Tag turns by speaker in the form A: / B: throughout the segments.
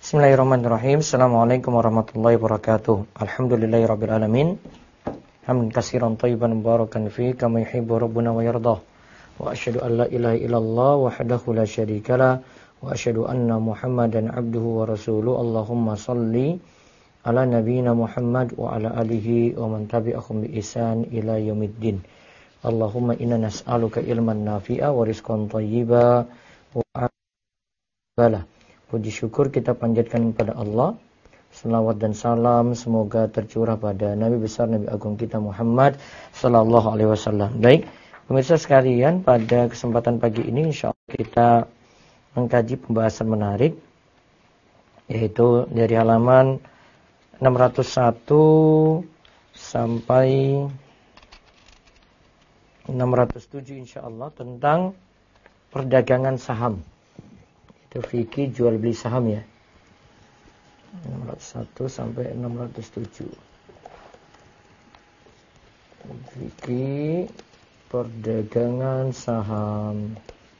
A: Bismillahirrahmanirrahim. Assalamualaikum warahmatullahi wabarakatuh. Alhamdulillahirabbil alamin. Hamdan katsiran thayyiban mubarakan fi kama yuhibbu rabbuna wa yardah. Wa asyhadu an la ilaha illallah wahdahu la syarikalah wa asyhadu anna Muhammadan abduhu wa rasuluh. Allahumma shalli ala nabiyyina Muhammad wa ala alihi wa man tabi'ahum bi ihsan ila yaumiddin. Allahumma inna nas'aluka ilman nafi'a wa rizqan thayyiba wa bala. Puji syukur kita panjatkan kepada Allah. Selawat dan salam semoga tercurah pada Nabi besar Nabi agung kita Muhammad sallallahu alaihi wasallam. Baik, pemirsa sekalian, pada kesempatan pagi ini insyaallah kita mengkaji pembahasan menarik, yaitu dari halaman 601 sampai 607 insyaallah tentang perdagangan saham. Itu fikih jual beli saham ya. 601 sampai 607. Fikih perdagangan saham.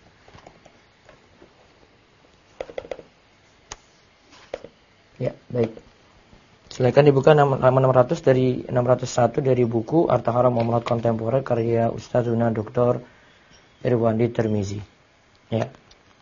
A: Ya, baik. Silakan dibuka halaman 600 dari 601 dari buku Harta Haram Muamalat Kontemporer karya Ustazuna Dr. Irwandi Tirmizi. Ya.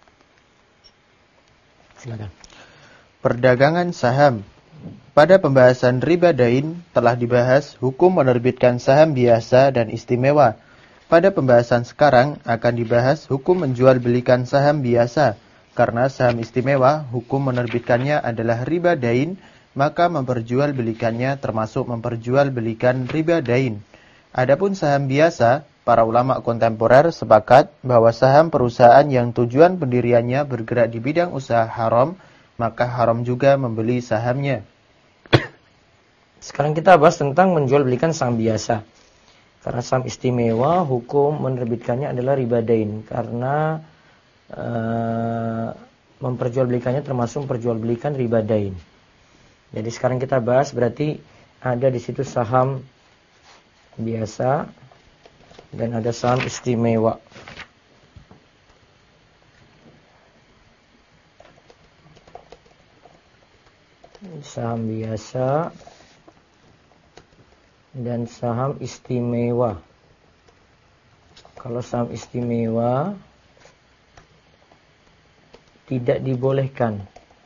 A: Silakan.
B: Perdagangan saham. Pada pembahasan riba dain telah dibahas hukum menerbitkan saham biasa dan istimewa. Pada pembahasan sekarang akan dibahas hukum menjual belikan saham biasa. Karena saham istimewa, hukum menerbitkannya adalah riba dain, maka memperjualbelikannya termasuk memperjualbelikan riba dain. Adapun saham biasa, para ulama kontemporer sepakat bahwa saham perusahaan yang tujuan pendiriannya bergerak di bidang usaha haram, maka haram juga membeli sahamnya.
A: Sekarang kita bahas tentang menjual belikan saham biasa. Karena saham istimewa, hukum menerbitkannya adalah riba dain. Karena memperjualbelikannya termasuk memperjualbelikan riba dain. Jadi sekarang kita bahas berarti ada di situ saham biasa dan ada saham istimewa. Saham biasa dan saham istimewa. Kalau saham istimewa tidak dibolehkan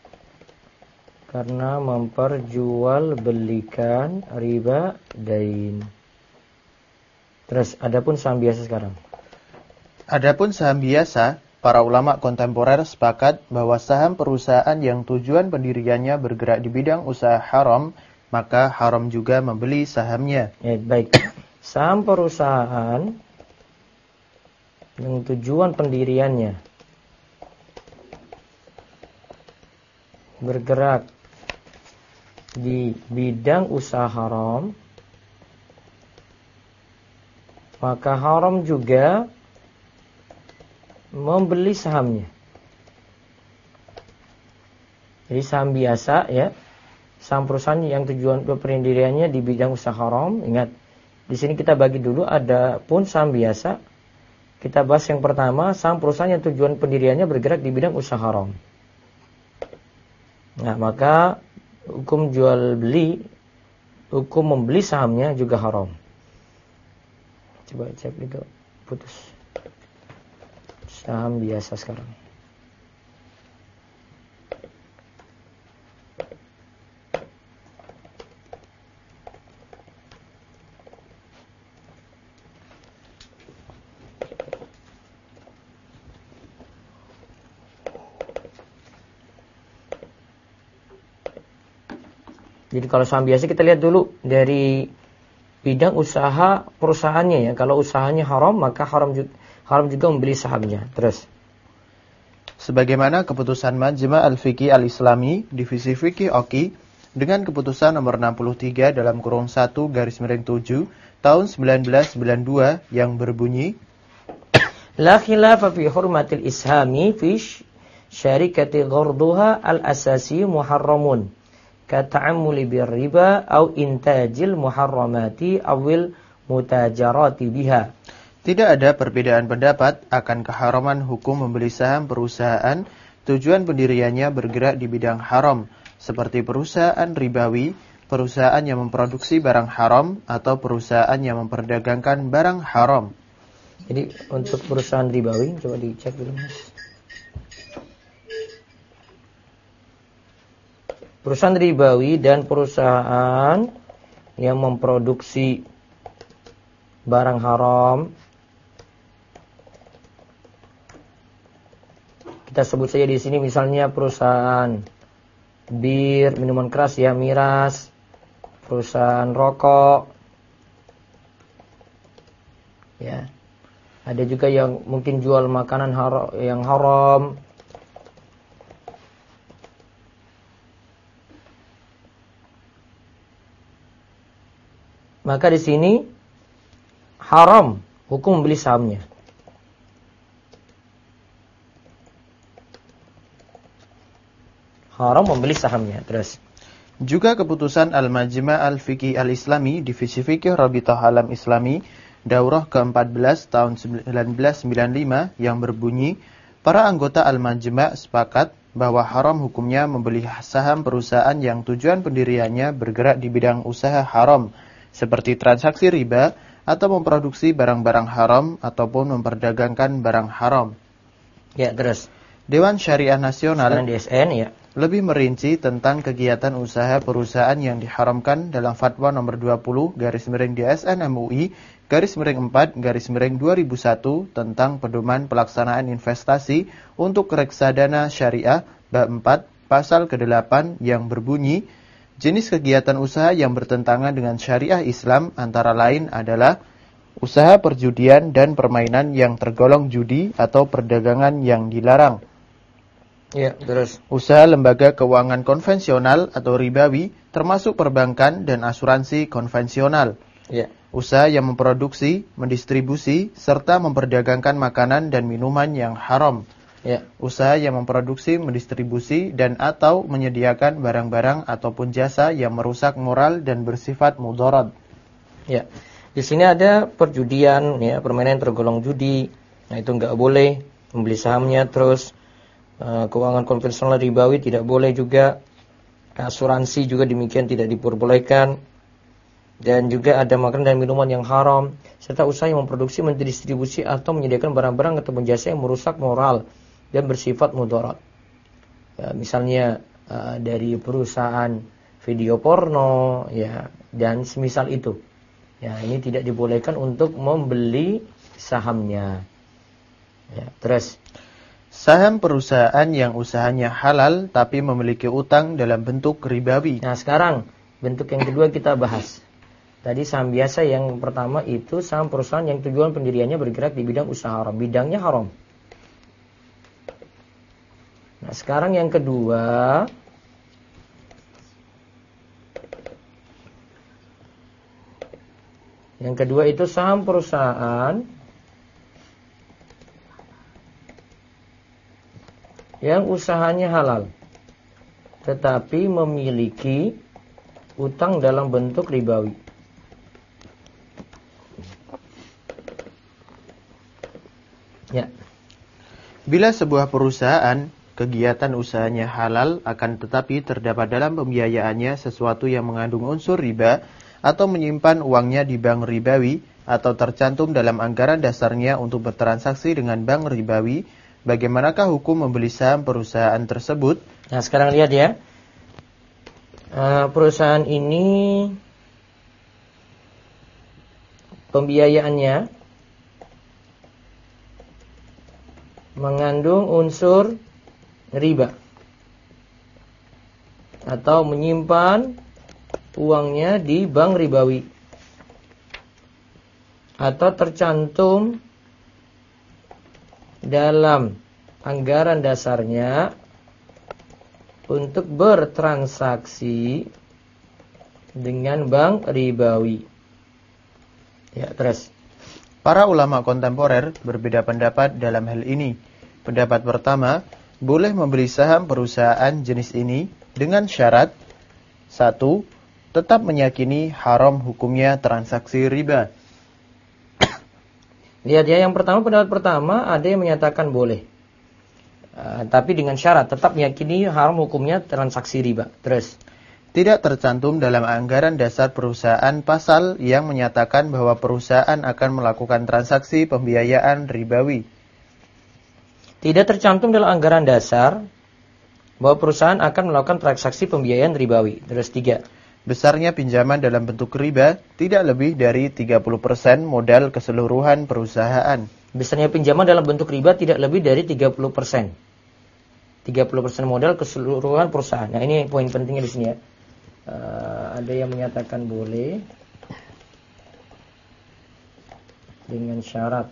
A: karena memperjualbelikan riba dain. Terus, adapun saham biasa sekarang.
B: Adapun saham biasa, para ulama kontemporer sepakat bahwa saham perusahaan yang tujuan pendiriannya bergerak di bidang usaha haram, maka haram juga membeli sahamnya.
A: Ya, baik. Saham perusahaan yang tujuan pendiriannya bergerak di bidang usaha haram, maka haram juga membeli sahamnya. Jadi saham biasa ya, saham perusahaan yang tujuan pendiriannya di bidang usaha haram. Ingat, di sini kita bagi dulu, ada pun saham biasa. Kita bahas yang pertama, saham perusahaan yang tujuan pendiriannya bergerak di bidang usaha haram. Nah, maka hukum jual beli, hukum membeli sahamnya juga haram. Coba cek itu, putus. Saham biasa sekarang. Jadi kalau saham biasa kita lihat dulu dari bidang usaha perusahaannya ya. Kalau usahanya haram, maka haram juga membeli sahamnya. Terus,
B: sebagaimana keputusan Majma' Al-Fiqih Al-Islami Divisi Fikih Oki dengan keputusan nomor 63 dalam kurung 1/7 tahun 1992 yang berbunyi,
A: la khilafa fi hurmatil ishami fi syarikati gharduha al-asasi muharramun kata'ammuli birriba au intajil muharramati awil mutajarati biha.
B: Tidak ada perbedaan pendapat akan keharaman hukum membeli saham perusahaan tujuan pendiriannya bergerak di bidang haram, seperti perusahaan ribawi, perusahaan yang memproduksi barang haram, atau perusahaan yang memperdagangkan barang haram.
A: Jadi untuk perusahaan ribawi, coba dicek dulu Mas. Perusahaan ribawi dan perusahaan yang memproduksi barang haram, kita sebut saja di sini misalnya perusahaan bir, minuman keras ya, miras, perusahaan rokok, ya. Ada juga yang mungkin jual makanan yang haram. Maka di sini haram hukum membeli sahamnya. Haram membeli sahamnya. Terus
B: juga keputusan Al-Majma' Al-Fiqhi Al-Islami, Divisi Fikih Rabithah Alam Islami, Daurah ke-14 tahun 1995 yang berbunyi, para anggota Al-Majma' sepakat bahwa haram hukumnya membeli saham perusahaan yang tujuan pendiriannya bergerak di bidang usaha haram, seperti transaksi riba atau memproduksi barang-barang haram ataupun memperdagangkan barang haram.
A: Ya, terus
B: Dewan Syariah Nasional
A: DSN ya
B: lebih merinci tentang kegiatan usaha perusahaan yang diharamkan dalam Fatwa nomor 20 /DSN MUI /4/2001 tentang pedoman pelaksanaan investasi untuk reksadana syariah bab 4 pasal ke-8 yang berbunyi, jenis kegiatan usaha yang bertentangan dengan syariah Islam antara lain adalah usaha perjudian dan permainan yang tergolong judi atau perdagangan yang dilarang.
A: Ya, terus
B: Usaha lembaga keuangan konvensional atau ribawi, termasuk perbankan dan asuransi konvensional.
A: ya.
B: Usaha yang memproduksi, mendistribusi, serta memperdagangkan makanan dan minuman yang haram.
A: Ya.
B: Usaha yang memproduksi, mendistribusi, dan atau menyediakan barang-barang ataupun jasa yang merusak moral dan bersifat mudarat.
A: Ya. Di sini ada perjudian, ya, permainan yang tergolong judi. Nah, itu enggak boleh membeli sahamnya. Terus keuangan konvensional ribawi tidak boleh juga. Asuransi juga demikian tidak diperbolehkan. Dan juga ada makanan dan minuman yang haram, serta usaha yang memproduksi, mendistribusi atau menyediakan barang-barang atau jasa yang merusak moral dan bersifat mudarat. Ya, misalnya dari perusahaan video porno, ya, dan semisal itu. Ya, ini tidak dibolehkan untuk membeli sahamnya. Ya, terus
B: Saham perusahaan yang usahanya halal tapi memiliki utang dalam bentuk ribawi.
A: Nah, sekarang bentuk yang kedua kita bahas. Tadi saham biasa, yang pertama itu saham perusahaan yang tujuan pendiriannya bergerak di bidang usaha haram, bidangnya haram. Nah, sekarang yang kedua, itu saham perusahaan yang usahanya halal, tetapi memiliki utang dalam bentuk ribawi. Ya.
B: Bila sebuah perusahaan kegiatan usahanya halal akan tetapi terdapat dalam pembiayaannya sesuatu yang mengandung unsur riba atau menyimpan uangnya di bank ribawi atau tercantum dalam anggaran dasarnya untuk bertransaksi dengan bank ribawi, bagaimanakah hukum membeli saham perusahaan tersebut?
A: Nah, sekarang lihat ya. Perusahaan ini pembiayaannya mengandung unsur riba atau menyimpan uangnya di bank ribawi atau tercantum dalam anggaran dasarnya untuk bertransaksi dengan bank ribawi. Ya, terus
B: Para ulama kontemporer berbeda pendapat dalam hal ini. Pendapat pertama, boleh membeli saham perusahaan jenis ini dengan syarat 1. Tetap meyakini haram hukumnya transaksi riba.
A: Lihat ya, yang pertama, pendapat pertama ada yang menyatakan boleh. Tapi dengan syarat tetap meyakini haram hukumnya transaksi riba. Terus
B: Tidak tercantum dalam anggaran dasar perusahaan pasal yang menyatakan bahwa perusahaan akan melakukan transaksi pembiayaan ribawi.
A: tidak tercantum dalam anggaran dasar bahwa perusahaan akan melakukan transaksi pembiayaan ribawi. Terus 3.
B: Besarnya pinjaman dalam bentuk riba tidak lebih dari 30% modal keseluruhan perusahaan.
A: Besarnya pinjaman dalam bentuk riba tidak lebih dari 30%. 30% modal keseluruhan perusahaan. Nah, ini poin pentingnya di sini ya. Ada yang menyatakan boleh dengan syarat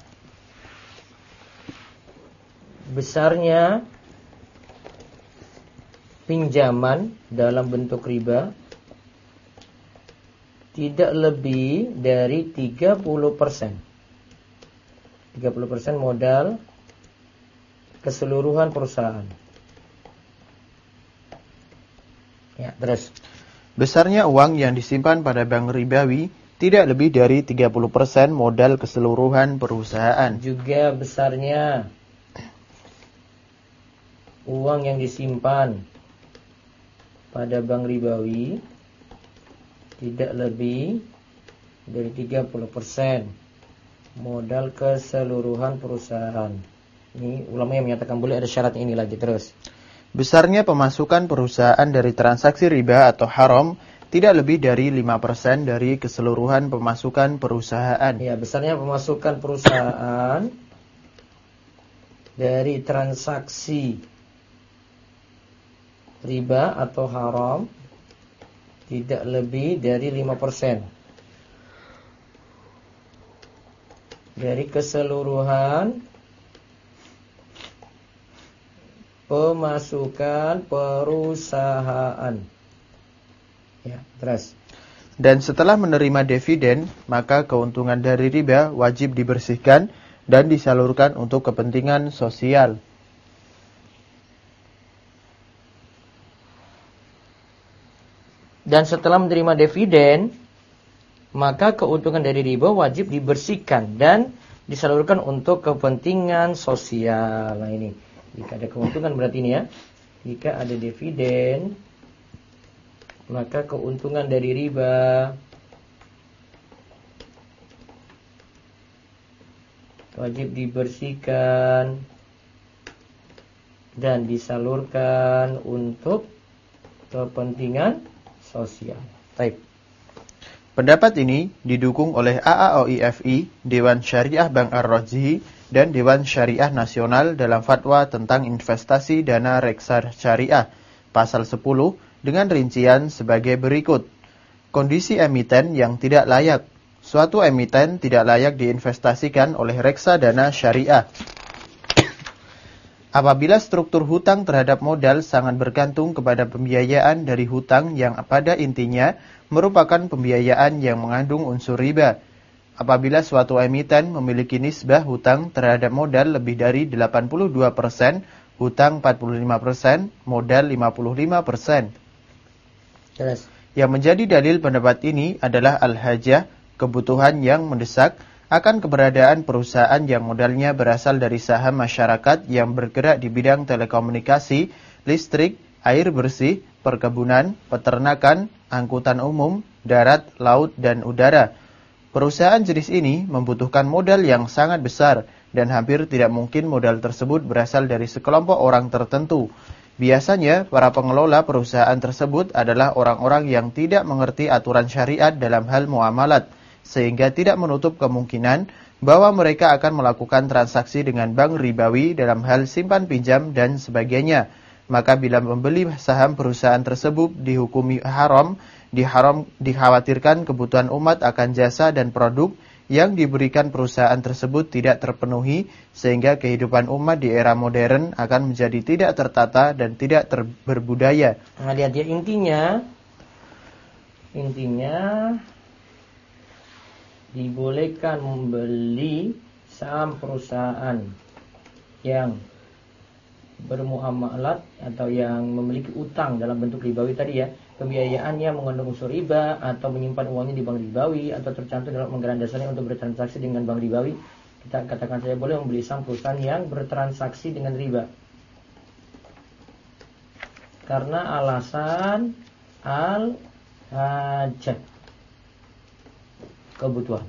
A: besarnya pinjaman dalam bentuk riba tidak lebih dari 30%. 30% modal keseluruhan perusahaan. Ya, terus.
B: Besarnya uang yang disimpan pada bank ribawi tidak lebih dari 30% modal keseluruhan perusahaan.
A: Juga besarnya uang yang disimpan pada bank ribawi tidak lebih dari 30% modal keseluruhan perusahaan. Ini ulama yang menyatakan boleh, ada syaratnya ini lagi. Terus
B: Besarnya pemasukan perusahaan dari transaksi riba atau haram tidak lebih dari 5% dari keseluruhan pemasukan perusahaan.
A: ya, besarnya pemasukan perusahaan dari transaksi riba atau haram tidak lebih dari 5% dari keseluruhan pemasukan perusahaan. Ya, terus.
B: Dan setelah menerima dividen, maka keuntungan dari riba wajib dibersihkan dan disalurkan untuk kepentingan sosial.
A: Dan setelah menerima dividen, maka keuntungan dari riba wajib dibersihkan dan disalurkan untuk kepentingan sosial. Nah, ini jika ada keuntungan berarti ini ya. Jika ada dividen, maka keuntungan dari riba wajib dibersihkan dan disalurkan untuk kepentingan sosial. Baik.
B: Pendapat ini didukung oleh AAOIFI, Dewan Syariah Bank Ar-Rajhi, dan Dewan Syariah Nasional dalam fatwa tentang investasi dana reksa syariah, pasal 10, dengan rincian sebagai berikut. Kondisi emiten yang tidak layak. Suatu emiten tidak layak diinvestasikan oleh reksadana syariah. Apabila struktur hutang terhadap modal sangat bergantung kepada pembiayaan dari hutang yang pada intinya merupakan pembiayaan yang mengandung unsur riba. Apabila suatu emiten memiliki nisbah hutang terhadap modal lebih dari 82%, hutang 45%, modal 55%.
A: Jelas.
B: Yang menjadi dalil pendapat ini adalah al-hajah, kebutuhan yang mendesak akan keberadaan perusahaan yang modalnya berasal dari saham masyarakat yang bergerak di bidang telekomunikasi, listrik, air bersih, perkebunan, peternakan, angkutan umum, darat, laut, dan udara. Perusahaan jenis ini membutuhkan modal yang sangat besar dan hampir tidak mungkin modal tersebut berasal dari sekelompok orang tertentu. Biasanya, para pengelola perusahaan tersebut adalah orang-orang yang tidak mengerti aturan syariat dalam hal muamalat, sehingga tidak menutup kemungkinan bahwa mereka akan melakukan transaksi dengan bank ribawi dalam hal simpan pinjam dan sebagainya. Maka bila membeli saham perusahaan tersebut dihukumi haram, dikhawatirkan kebutuhan umat akan jasa dan produk yang diberikan perusahaan tersebut tidak terpenuhi, sehingga kehidupan umat di era modern akan menjadi tidak tertata dan tidak berbudaya.
A: Nah, lihat ya, intinya dibolehkan membeli saham perusahaan yang bermuamalat atau yang memiliki utang dalam bentuk ribawi tadi ya, pembiayaannya mengandung unsur riba atau menyimpan uangnya di bank ribawi atau tercantum dalam anggaran dasarnya untuk bertransaksi dengan bank ribawi. Kita katakan saya boleh membeli saham perusahaan yang bertransaksi dengan riba. karena alasan al-hajat, kebutuhan.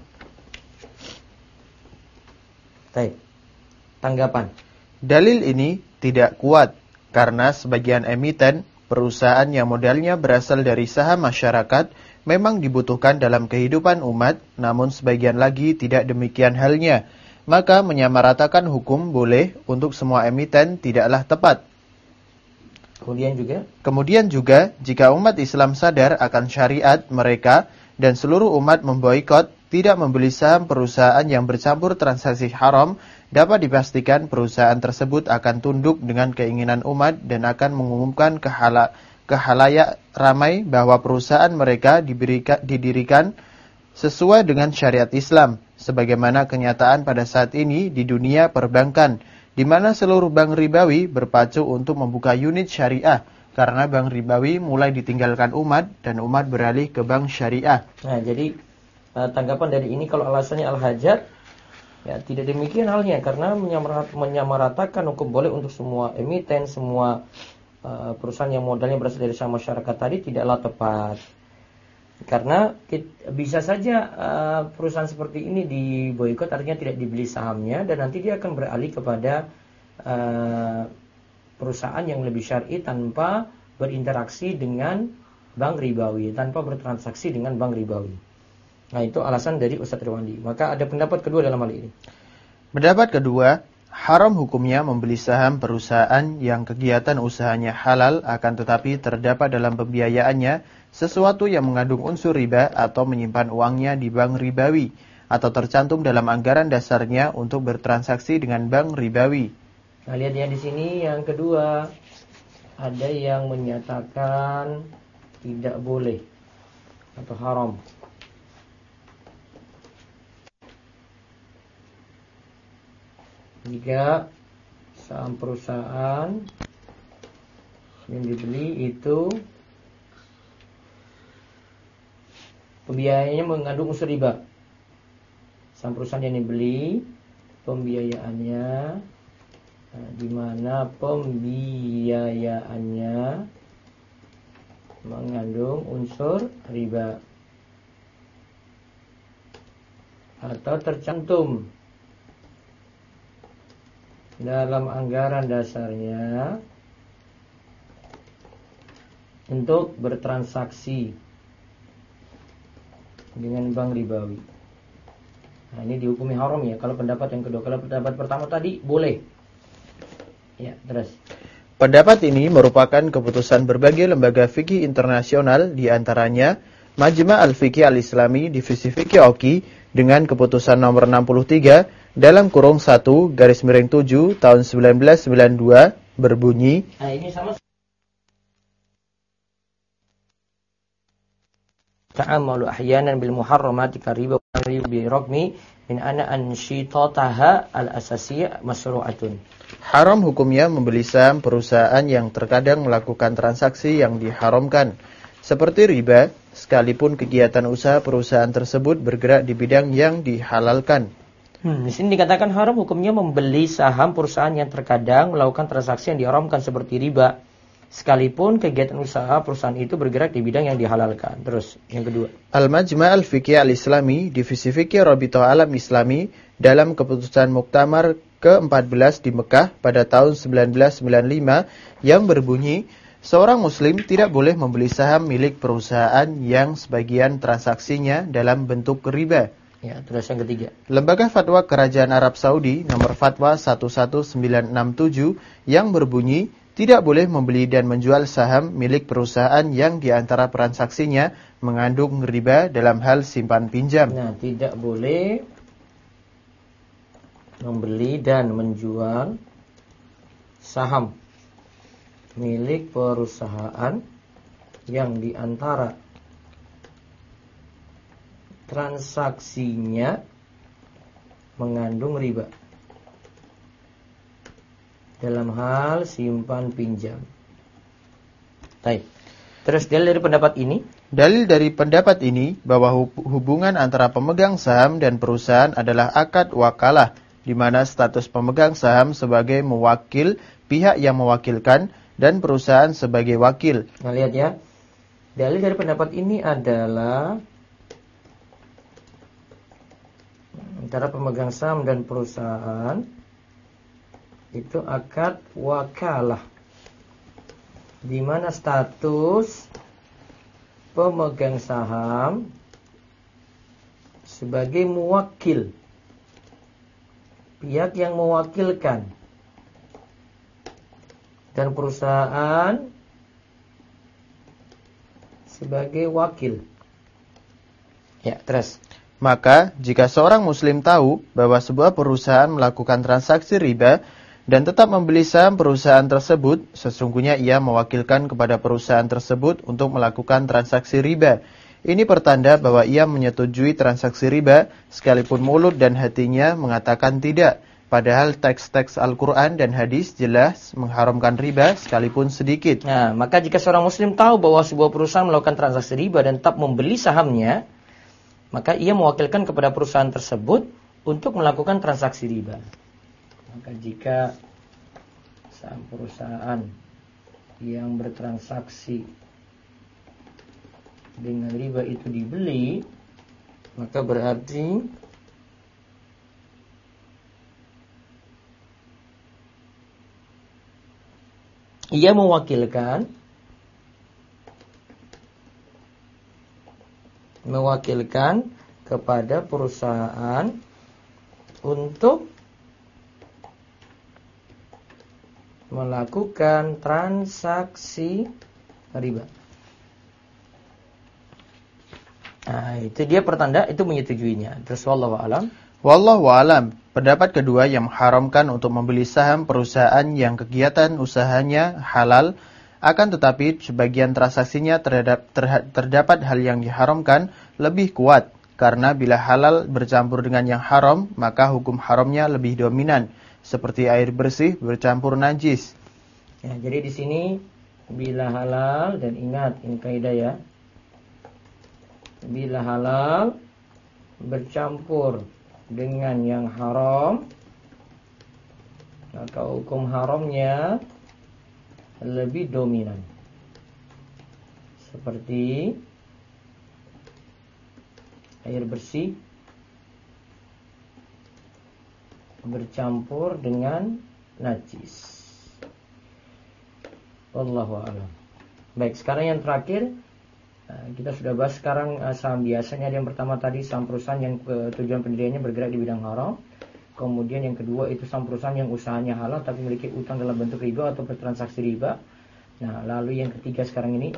A: Baik. Tanggapan.
B: Dalil ini tidak kuat karena sebagian emiten perusahaan yang modalnya berasal dari saham masyarakat memang dibutuhkan dalam kehidupan umat, namun sebagian lagi tidak demikian halnya. Maka menyamaratakan hukum boleh untuk semua emiten tidaklah tepat. Kemudian juga, jika umat Islam sadar akan syariat mereka dan seluruh umat memboikot, tidak membeli saham perusahaan yang bercampur transaksi haram, dapat dipastikan perusahaan tersebut akan tunduk dengan keinginan umat dan akan mengumumkan ke halayak ramai bahwa perusahaan mereka didirikan sesuai dengan syariat Islam, sebagaimana kenyataan pada saat ini di dunia perbankan, di mana seluruh bank ribawi berpacu untuk membuka unit syariah, karena bank ribawi mulai ditinggalkan umat dan umat beralih ke bank syariah.
A: Nah, jadi tanggapan dari ini kalau alasannya al-hajat, ya tidak demikian halnya, karena menyamaratakan hukum boleh untuk semua emiten, semua perusahaan yang modalnya berasal dari saham masyarakat tadi tidaklah tepat. Karena bisa saja perusahaan seperti ini diboikot, artinya tidak dibeli sahamnya, dan nanti dia akan beralih kepada perusahaan yang lebih syar'i tanpa berinteraksi dengan bank ribawi, tanpa bertransaksi dengan bank ribawi. Nah, itu alasan dari Ustadz Ridwandi. Maka ada pendapat kedua dalam hal ini.
B: Pendapat kedua, haram hukumnya membeli saham perusahaan yang kegiatan usahanya halal akan tetapi terdapat dalam pembiayaannya sesuatu yang mengandung unsur riba atau menyimpan uangnya di bank ribawi atau tercantum dalam anggaran dasarnya untuk bertransaksi dengan bank ribawi.
A: Nah, lihat ya di sini yang kedua, ada yang menyatakan tidak boleh atau haram. Jika saham perusahaan yang dibeli itu pembiayaannya mengandung unsur riba. Saham perusahaan yang dibeli pembiayaannya, di mana pembiayaannya mengandung unsur riba atau tercantum dalam anggaran dasarnya untuk bertransaksi dengan bank ribawi. Nah, ini dihukumi haram ya kalau pendapat yang kedua. Kalau pendapat pertama tadi boleh. Ya, terus.
B: Pendapat ini merupakan keputusan berbagai lembaga fikih internasional, di antaranya Majma' Al-Fiqih Al-Islami Divisi Fikih Oki dengan keputusan nomor 63 dalam kurung 1/7 tahun 1992 berbunyi,
A: nah, ini sama ta'amalu ahyanan bil muharramati kariba bi raqmi min ana anshitataha al-asasiyah masru'atun.
B: Haram hukumnya membeli saham perusahaan yang terkadang melakukan transaksi yang diharamkan, seperti riba, sekalipun kegiatan usaha perusahaan tersebut bergerak di bidang yang dihalalkan.
A: Di sini dikatakan haram hukumnya membeli saham perusahaan yang terkadang melakukan transaksi yang diharamkan seperti riba, sekalipun kegiatan usaha perusahaan itu bergerak di bidang yang dihalalkan. Terus yang kedua,
B: Al-Majma' Al-Fiqih Al-Islami Divisi Fikih Rabithah Alam Islami dalam keputusan Muktamar ke-14 di Mekah pada tahun 1995 yang berbunyi, seorang muslim tidak boleh membeli saham milik perusahaan yang sebagian transaksinya dalam bentuk riba.
A: ya, terus yang ketiga,
B: Lembaga Fatwa Kerajaan Arab Saudi nomor Fatwa 11967 yang berbunyi, tidak boleh membeli dan menjual saham milik perusahaan yang diantara transaksinya mengandung riba dalam hal simpan pinjam.
A: Nah, tidak boleh membeli dan menjual saham milik perusahaan yang diantara transaksinya mengandung riba dalam hal simpan pinjam. Baik. Terus dalil dari pendapat ini?
B: Dalil dari pendapat ini bahwa hubungan antara pemegang saham dan perusahaan adalah akad wakalah, di mana status pemegang saham sebagai mewakil pihak yang mewakilkan dan perusahaan sebagai wakil.
A: Nah, lihat ya. Dalil dari pendapat ini adalah antara pemegang saham dan perusahaan itu akad wakalah, di mana status pemegang saham sebagai muwakil, pihak yang mewakilkan, dan perusahaan sebagai wakil. Ya, terus.
B: Maka, jika seorang muslim tahu bahwa sebuah perusahaan melakukan transaksi riba dan tetap membeli saham perusahaan tersebut, sesungguhnya ia mewakilkan kepada perusahaan tersebut untuk melakukan transaksi riba. Ini pertanda bahwa ia menyetujui transaksi riba, sekalipun mulut dan hatinya mengatakan tidak. Padahal teks-teks Al-Quran dan hadis jelas mengharamkan riba sekalipun sedikit.
A: Nah, maka jika seorang muslim tahu bahwa sebuah perusahaan melakukan transaksi riba dan tetap membeli sahamnya, maka ia mewakilkan kepada perusahaan tersebut untuk melakukan transaksi riba. Maka jika saham perusahaan yang bertransaksi dengan riba itu dibeli, maka berarti ia mewakilkan kepada perusahaan untuk melakukan transaksi riba. Nah, itu dia pertanda itu menyetujuinya. Terus wallahu alam.
B: Wallahu alam. Pendapat kedua yang mengharamkan untuk membeli saham perusahaan yang kegiatan usahanya halal, akan tetapi sebagian transaksinya terdapat hal yang diharamkan lebih kuat. Karena bila halal bercampur dengan yang haram, maka hukum haramnya lebih dominan. Seperti air bersih bercampur najis.
A: Ya, jadi di sini bila halal, dan ingat ini kaidah ya. Bila halal bercampur dengan yang haram, maka hukum haramnya lebih dominan. Seperti air bersih bercampur dengan najis. Wallahu a'lam. Baik, sekarang yang terakhir kita sudah bahas sekarang saham biasanya. Yang pertama tadi saham perusahaan yang tujuan pendiriannya bergerak di bidang haram. Kemudian yang kedua itu saham perusahaan yang usahanya halal tapi memiliki utang dalam bentuk riba atau bertransaksi riba. Nah, lalu yang ketiga sekarang ini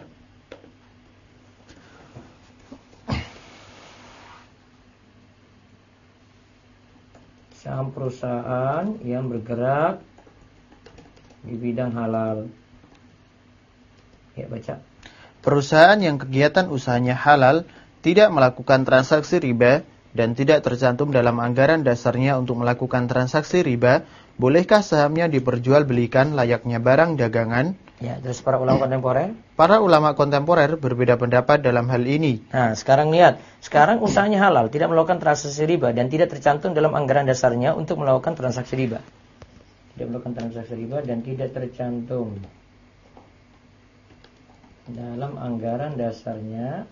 A: saham perusahaan yang bergerak di bidang halal. Ya, baca.
B: Perusahaan yang kegiatan usahanya halal, tidak melakukan transaksi riba, dan tidak tercantum dalam anggaran dasarnya untuk melakukan transaksi riba, bolehkah sahamnya diperjualbelikan layaknya barang dagangan?
A: Ya, terus para ulama kontemporer?
B: Para ulama kontemporer berbeda pendapat dalam hal ini.
A: Nah, sekarang lihat. Sekarang usahanya halal, tidak melakukan transaksi riba, dan tidak tercantum dalam anggaran dasarnya untuk melakukan transaksi riba. Tidak melakukan transaksi riba dan tidak tercantum dalam anggaran dasarnya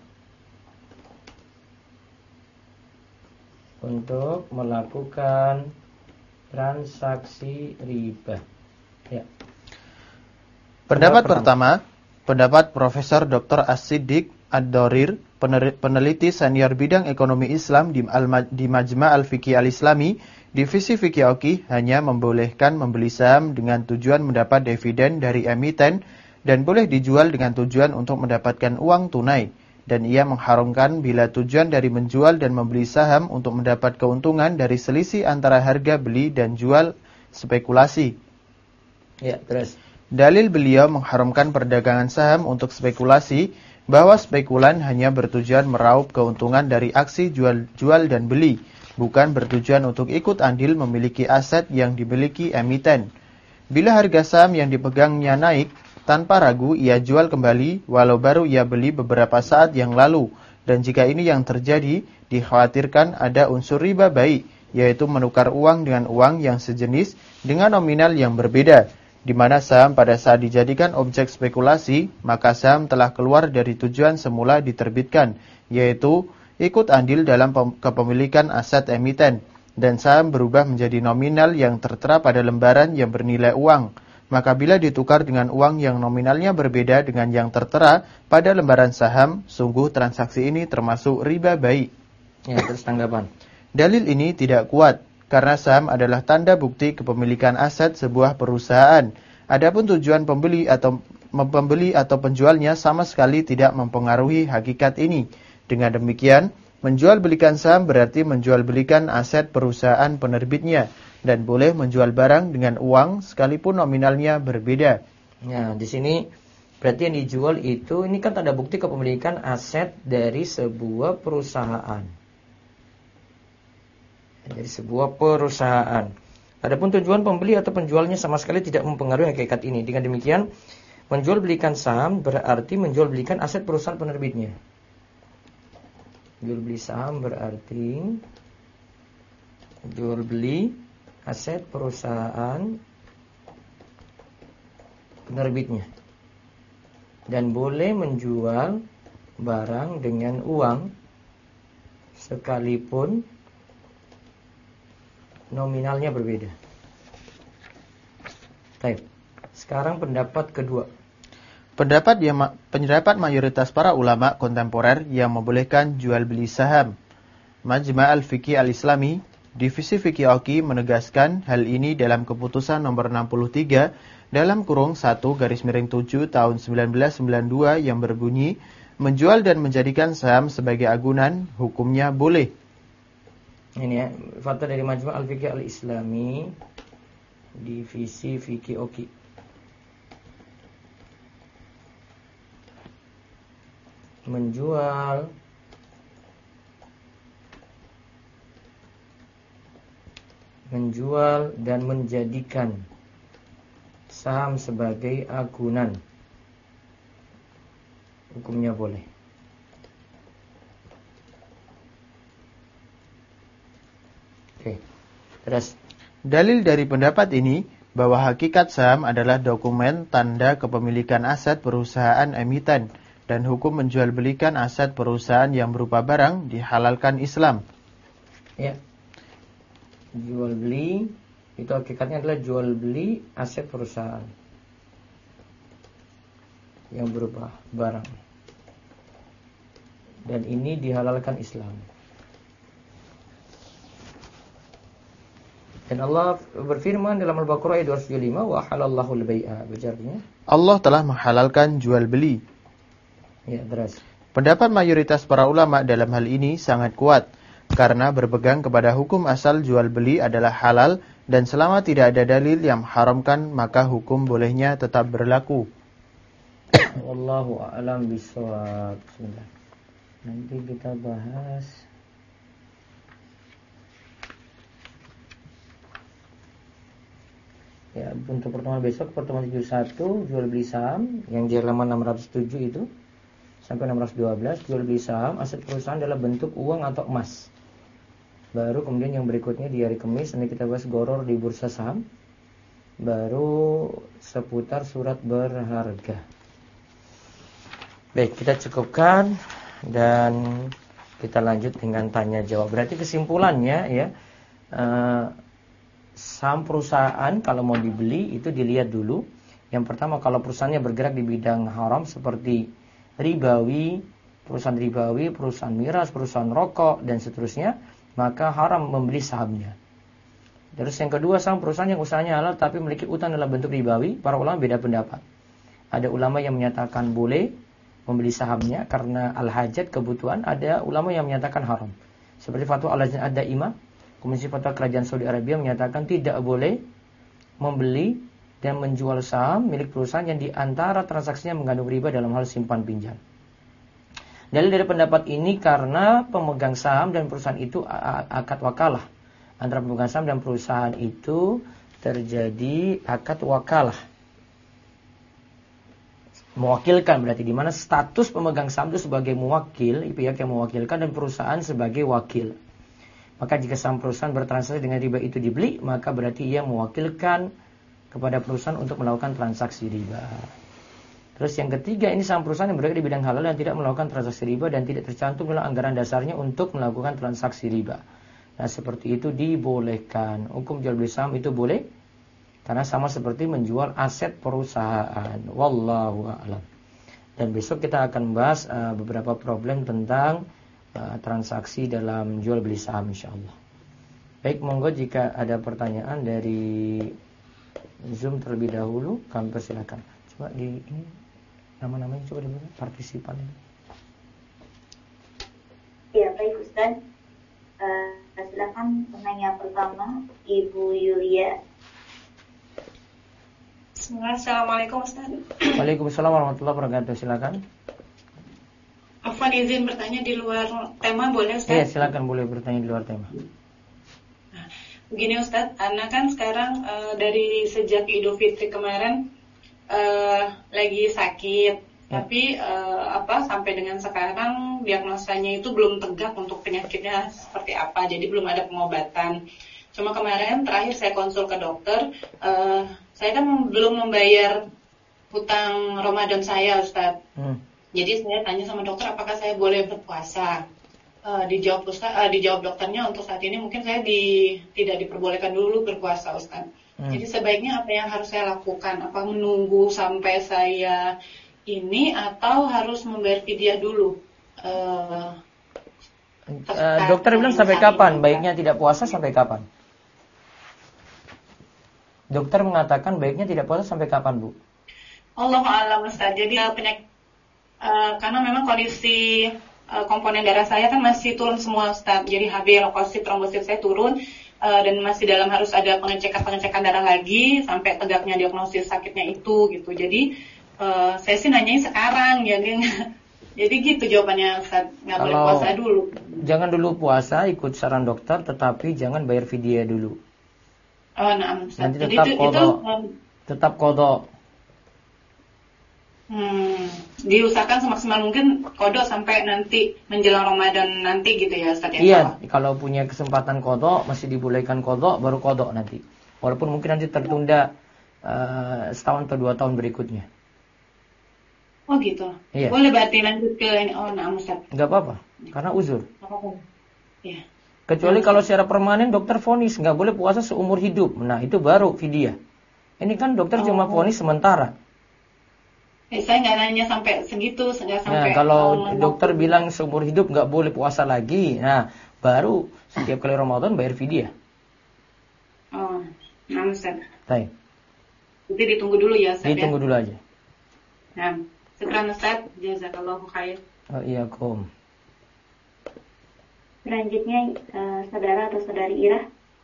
A: untuk melakukan transaksi riba. Ya.
B: Pendapat pertama, pendapat Profesor Dr. As-Siddiq Ad-Dorir, peneliti senior bidang ekonomi Islam di Majma' Al-Fiqih Al-Islami, Divisi Fikih Oki, hanya membolehkan membeli saham dengan tujuan mendapat dividen dari emiten dan boleh dijual dengan tujuan untuk mendapatkan uang tunai. Dan ia mengharamkan bila tujuan dari menjual dan membeli saham untuk mendapat keuntungan dari selisih antara harga beli dan jual spekulasi.
A: Ya, terus.
B: Dalil beliau mengharamkan perdagangan saham untuk spekulasi, bahwa spekulan hanya bertujuan meraup keuntungan dari aksi jual dan beli, bukan bertujuan untuk ikut andil memiliki aset yang dimiliki emiten. Bila harga saham yang dipegangnya naik, tanpa ragu ia jual kembali walau baru ia beli beberapa saat yang lalu. Dan jika ini yang terjadi, dikhawatirkan ada unsur riba baik, yaitu menukar uang dengan uang yang sejenis dengan nominal yang berbeda. di mana saham pada saat dijadikan objek spekulasi, maka saham telah keluar dari tujuan semula diterbitkan, yaitu ikut andil dalam kepemilikan aset emiten, dan saham berubah menjadi nominal yang tertera pada lembaran yang bernilai uang. Maka bila ditukar dengan uang yang nominalnya berbeda dengan yang tertera pada lembaran saham, sungguh transaksi ini termasuk riba bayi.
A: Ya, terus tanggapan.
B: Dalil ini tidak kuat, karena saham adalah tanda bukti kepemilikan aset sebuah perusahaan. Adapun tujuan pembeli atau penjualnya sama sekali tidak mempengaruhi hakikat ini. Dengan demikian, menjual belikan saham berarti menjual belikan aset perusahaan penerbitnya, dan boleh menjual barang dengan uang sekalipun nominalnya berbeda.
A: Ya, di sini berarti yang dijual itu, ini kan tanda bukti kepemilikan aset dari sebuah perusahaan. Dari sebuah perusahaan. Adapun tujuan pembeli atau penjualnya sama sekali tidak mempengaruhi hakikat ini. Dengan demikian, menjual belikan saham berarti menjual belikan aset perusahaan penerbitnya. Jual beli saham berarti jual beli aset perusahaan penerbitnya. Dan boleh menjual barang dengan uang sekalipun nominalnya berbeda. Baik. Sekarang pendapat kedua.
B: Pendapat mayoritas para ulama kontemporer yang membolehkan jual beli saham. Majma' al-Fiqih al-Islami, Divisi Fiqih Oki menegaskan hal ini dalam keputusan nomor 63 dalam kurung 1/7 tahun 1992 yang berbunyi, menjual dan menjadikan saham sebagai agunan hukumnya boleh.
A: Ini ya, fatwa dari Majma' al-Fiqih al-Islami, Divisi Fiqih Oki. Menjual dan menjadikan saham sebagai agunan hukumnya boleh. Oke. Terus
B: dalil dari pendapat ini bahwa hakikat saham adalah dokumen tanda kepemilikan aset perusahaan emiten, dan hukum menjual belikan aset perusahaan yang berupa barang dihalalkan Islam.
A: Ya. Jual beli itu hakikatnya adalah jual beli aset perusahaan yang berupa barang. Dan ini dihalalkan Islam. Dan Allah berfirman dalam Al-Baqarah ayat 275, wa halallahu al-bai'a. Artinya
B: Allah telah menghalalkan jual beli.
A: Ya, terus.
B: Pendapat mayoritas para ulama dalam hal ini sangat kuat, karena berpegang kepada hukum asal jual beli adalah halal, dan selama tidak ada dalil yang mengharamkan, maka hukum bolehnya tetap berlaku.
A: Wallahu a'lam bishawab. Nanti kita bahas ya untuk pertemuan besok, pertemuan 71 jual beli saham yang di halaman 607 itu sampai 612. Jual beli saham aset perusahaan dalam bentuk uang atau emas. Baru kemudian yang berikutnya di hari Kamis nanti kita bahas goror di bursa saham. Baru seputar surat berharga. Baik, kita cukupkan dan kita lanjut dengan tanya jawab. Berarti kesimpulannya ya, saham perusahaan kalau mau dibeli itu dilihat dulu. Yang pertama, kalau perusahaannya bergerak di bidang haram seperti ribawi, perusahaan miras, perusahaan rokok dan seterusnya, maka haram membeli sahamnya. Terus yang kedua, saham perusahaan yang usahanya halal tapi memiliki utang dalam bentuk ribawi, para ulama beda pendapat. Ada ulama yang menyatakan boleh membeli sahamnya karena al-hajat, kebutuhan. Ada ulama yang menyatakan haram. Seperti fatwa Al-Lajnah Ad-Daimah, Komisi Fatwa Kerajaan Saudi Arabia menyatakan tidak boleh membeli dan menjual saham milik perusahaan yang diantara transaksinya mengandung riba dalam hal simpan pinjam. Dalil dari pendapat ini karena pemegang saham dan perusahaan itu akad wakalah. Antara pemegang saham dan perusahaan itu terjadi akad wakalah. Mewakilkan berarti di mana status pemegang saham itu sebagai mewakil, pihak yang mewakilkan, dan perusahaan sebagai wakil. Maka jika saham perusahaan bertransaksi dengan riba itu dibeli, maka berarti ia mewakilkan kepada perusahaan untuk melakukan transaksi riba. Terus yang ketiga, ini sama perusahaan yang berada di bidang halal dan tidak melakukan transaksi riba dan tidak tercantum dalam anggaran dasarnya untuk melakukan transaksi riba. Nah, seperti itu dibolehkan. Hukum jual beli saham itu boleh karena sama seperti menjual aset perusahaan. Wallahu a'lam. Dan besok kita akan membahas beberapa problem tentang transaksi dalam jual beli saham insyaallah. Baik, monggo jika ada pertanyaan dari Zoom terlebih dahulu, kami persilakan. Coba di ini nama-namanya coba dulu partisipan ini.
C: Ya, baik Ustaz. Silakan penanya pertama, Ibu Yulia.
D: Assalamualaikum Ustaz.
A: Waalaikumsalam warahmatullahi wabarakatuh. Silakan.
D: Afwan, izin bertanya di luar tema boleh Ustaz?
A: Iya, silakan, boleh bertanya di luar tema.
D: Nah, begini Ustaz, Ana kan sekarang dari sejak Idul Fitri kemarin lagi sakit, tapi sampai dengan sekarang diagnosanya itu belum tegak untuk penyakitnya seperti apa, jadi belum ada pengobatan. Cuma kemarin terakhir saya konsul ke dokter, saya kan belum membayar hutang Ramadan saya Ustaz. Jadi saya tanya sama dokter apakah saya boleh berpuasa. Dijawab dokternya untuk saat ini mungkin saya tidak diperbolehkan dulu berpuasa Ustaz. Jadi sebaiknya apa yang harus saya lakukan? Apa menunggu sampai saya ini atau harus membayar fidyah dulu?
A: Dokter bilang sampai kapan? Baiknya tidak puasa sampai kapan? Dokter mengatakan baiknya tidak puasa sampai kapan, Bu?
D: Allahu a'lam Ustaz. Jadi karena memang kondisi komponen darah saya kan masih turun semua Ustaz. Jadi HB, leukosit, trombosit saya turun. Dan masih dalam harus ada pengecekan darah lagi sampai tegaknya diagnosis sakitnya itu gitu. Jadi saya sih nanyain sekarang jadi gitu jawabannya Ustaz, nggak boleh puasa dulu.
A: Jangan dulu puasa, ikut saran dokter, tetapi jangan bayar fidyah dulu.
D: Oh, nah Ustaz.
A: Nanti tetap qadha.
D: Diusahakan semaksimal mungkin qadha sampai nanti menjelang Ramadan nanti gitu ya Ustaz ya.
A: Iya, kalau punya kesempatan qadha masih dibolehkan qadha, baru qadha nanti. Walaupun mungkin nanti tertunda setahun atau 2 tahun berikutnya.
D: Oh gitu.
A: Iya.
D: Boleh berarti lanjut ke ini. Oh, nah Ustaz.
A: Enggak apa-apa, karena uzur.
D: Iya.
A: Kecuali kalau secara permanen dokter vonis nggak boleh puasa seumur hidup. Nah, itu baru fidyah. Ini kan dokter cuma vonis sementara.
D: Saya nggak nanya sampai segitu, nggak sampai.
A: Nah, kalau dokter bilang seumur hidup nggak boleh puasa lagi, nah baru setiap kali Ramadan bayar fidyah.
D: Oh, nah Ustaz.
A: Baik.
D: Jadi ditunggu dulu ya Ustaz.
A: Ditunggu dulu aja.
D: Nah, syukran Ustaz, jazakallahu khair.
A: Waalaikumsalam.
C: Selanjutnya saudara atau saudari Ira.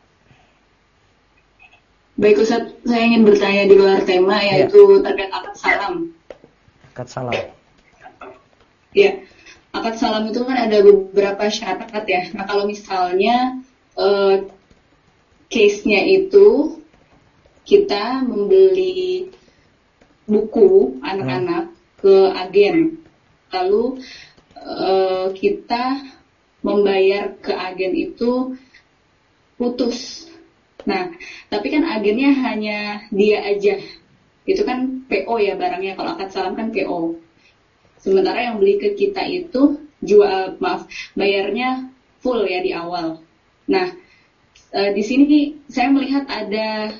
D: Baik Ustaz, saya ingin bertanya di luar tema yaitu terkait akad salam.
A: Akad salam.
D: Ya, akad salam itu kan ada beberapa syarat ya. Nah kalau misalnya case-nya itu kita membeli buku anak-anak ke agen, lalu kita membayar ke agen itu putus. Nah, tapi kan agennya hanya dia aja. Itu kan PO ya barangnya, kalau akad salam kan PO. Sementara yang beli ke kita itu bayarnya full ya di awal. Nah, di sini saya melihat ada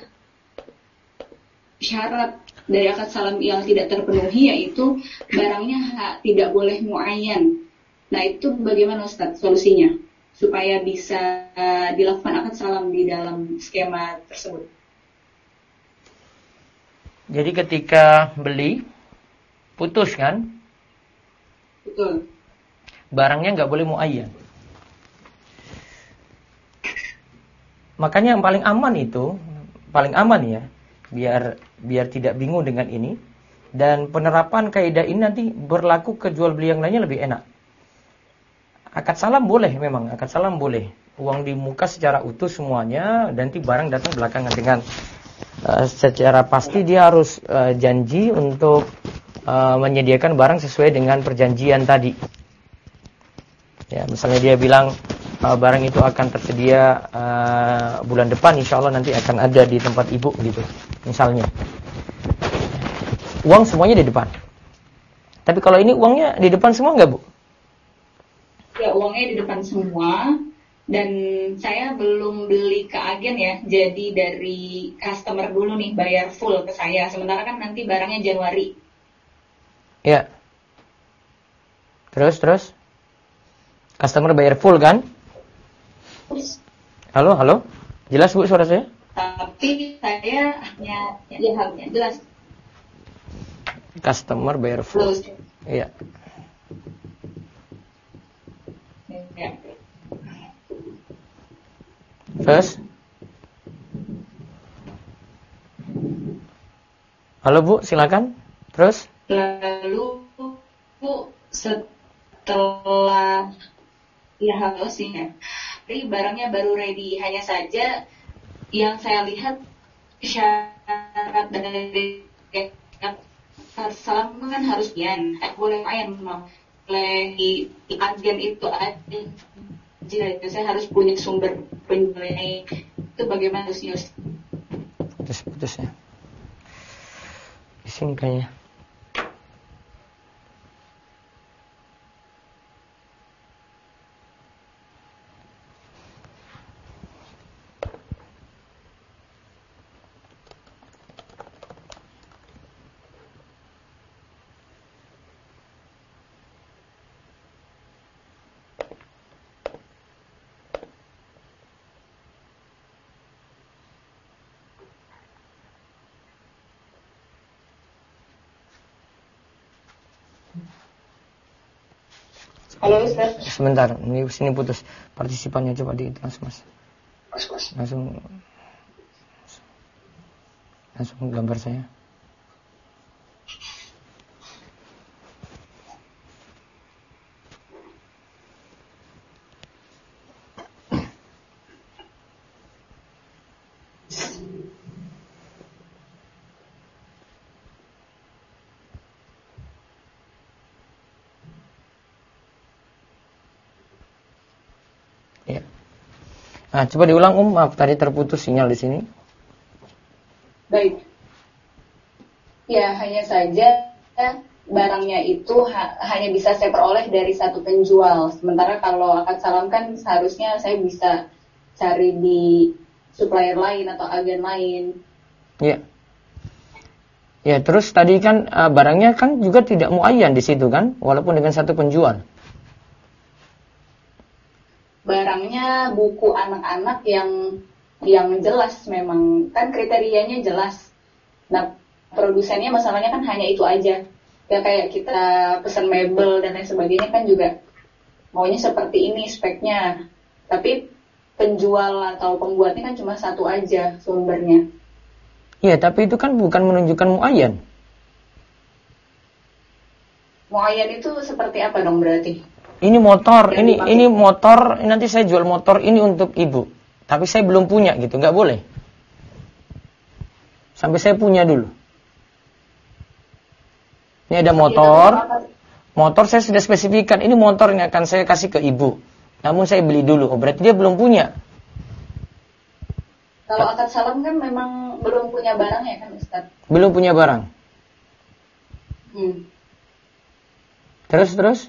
D: syarat dari akad salam yang tidak terpenuhi, yaitu barangnya tidak boleh muayyan. Nah, itu bagaimana Ustaz solusinya supaya bisa dilakukan akad salam di dalam skema tersebut?
A: Jadi ketika beli putus kan?
D: Betul.
A: Barangnya nggak boleh muayyan. Makanya yang paling aman ya, biar tidak bingung dengan ini, dan penerapan kaidah ini nanti berlaku ke jual beli yang lainnya lebih enak. Akad salam boleh memang, akad salam boleh. Uang di muka secara utuh semuanya, nanti barang datang belakangan dengan secara pasti dia harus janji untuk menyediakan barang sesuai dengan perjanjian tadi. Ya, misalnya dia bilang barang itu akan tersedia bulan depan, insya Allah nanti akan ada di tempat ibu gitu, misalnya. Uang semuanya di depan. Tapi kalau ini uangnya di depan semua nggak, Bu?
E: Ya, uangnya di depan semua. Dan saya belum beli ke agen ya, jadi dari customer dulu nih bayar full ke saya. Sementara kan nanti barangnya Januari.
A: Ya. Terus? Customer bayar full kan? Halo? Jelas, Bu, suara saya?
E: Tapi saya hanya jelas.
A: Customer bayar full. Iya.
E: Ya.
A: Terus? Halo, Bu, silakan. Terus?
E: Lalu setelah halo sih ya. Jadi barangnya baru ready, hanya saja yang saya lihat syarat dari salam kan harus boleh main oleh di agen itu ada. Jadi saya harus punya sumber penjualan itu bagaimana sih?
A: Putus ya. Di sini kayaknya.
E: Halo Ustaz.
A: Sebentar, ini sini putus. Partisipannya coba ditrans, Mas. Langsung gambar saya. Ya. Nah, coba diulang, maaf tadi terputus sinyal di sini.
E: Baik. Ya, hanya saja barangnya itu hanya bisa saya peroleh dari satu penjual. Sementara kalau akad salam kan seharusnya saya bisa cari di supplier lain atau agen lain.
A: Ya. Ya, terus tadi kan barangnya kan juga tidak muayyan di situ kan, walaupun dengan satu penjual.
E: Barangnya buku anak-anak yang jelas, memang kan kriterianya jelas. Nah, produsennya masalahnya kan hanya itu aja. Ya kayak kita pesan mebel dan lain sebagainya kan juga maunya seperti ini speknya. Tapi penjual atau pembuatnya kan cuma satu aja sumbernya.
A: Iya, tapi itu kan bukan menunjukkan muayyan.
E: Muayyan itu seperti apa dong berarti?
A: Ini motor, ini motor, nanti saya jual motor ini untuk ibu. Tapi saya belum punya gitu, nggak boleh. Sampai saya punya dulu. Ini ada motor saya sudah spesifikkan, ini motor yang akan saya kasih ke ibu. Namun saya beli dulu, berarti dia belum punya.
E: Kalau akad salam kan memang belum punya barang ya kan Ustaz?
A: Belum punya barang. Terus?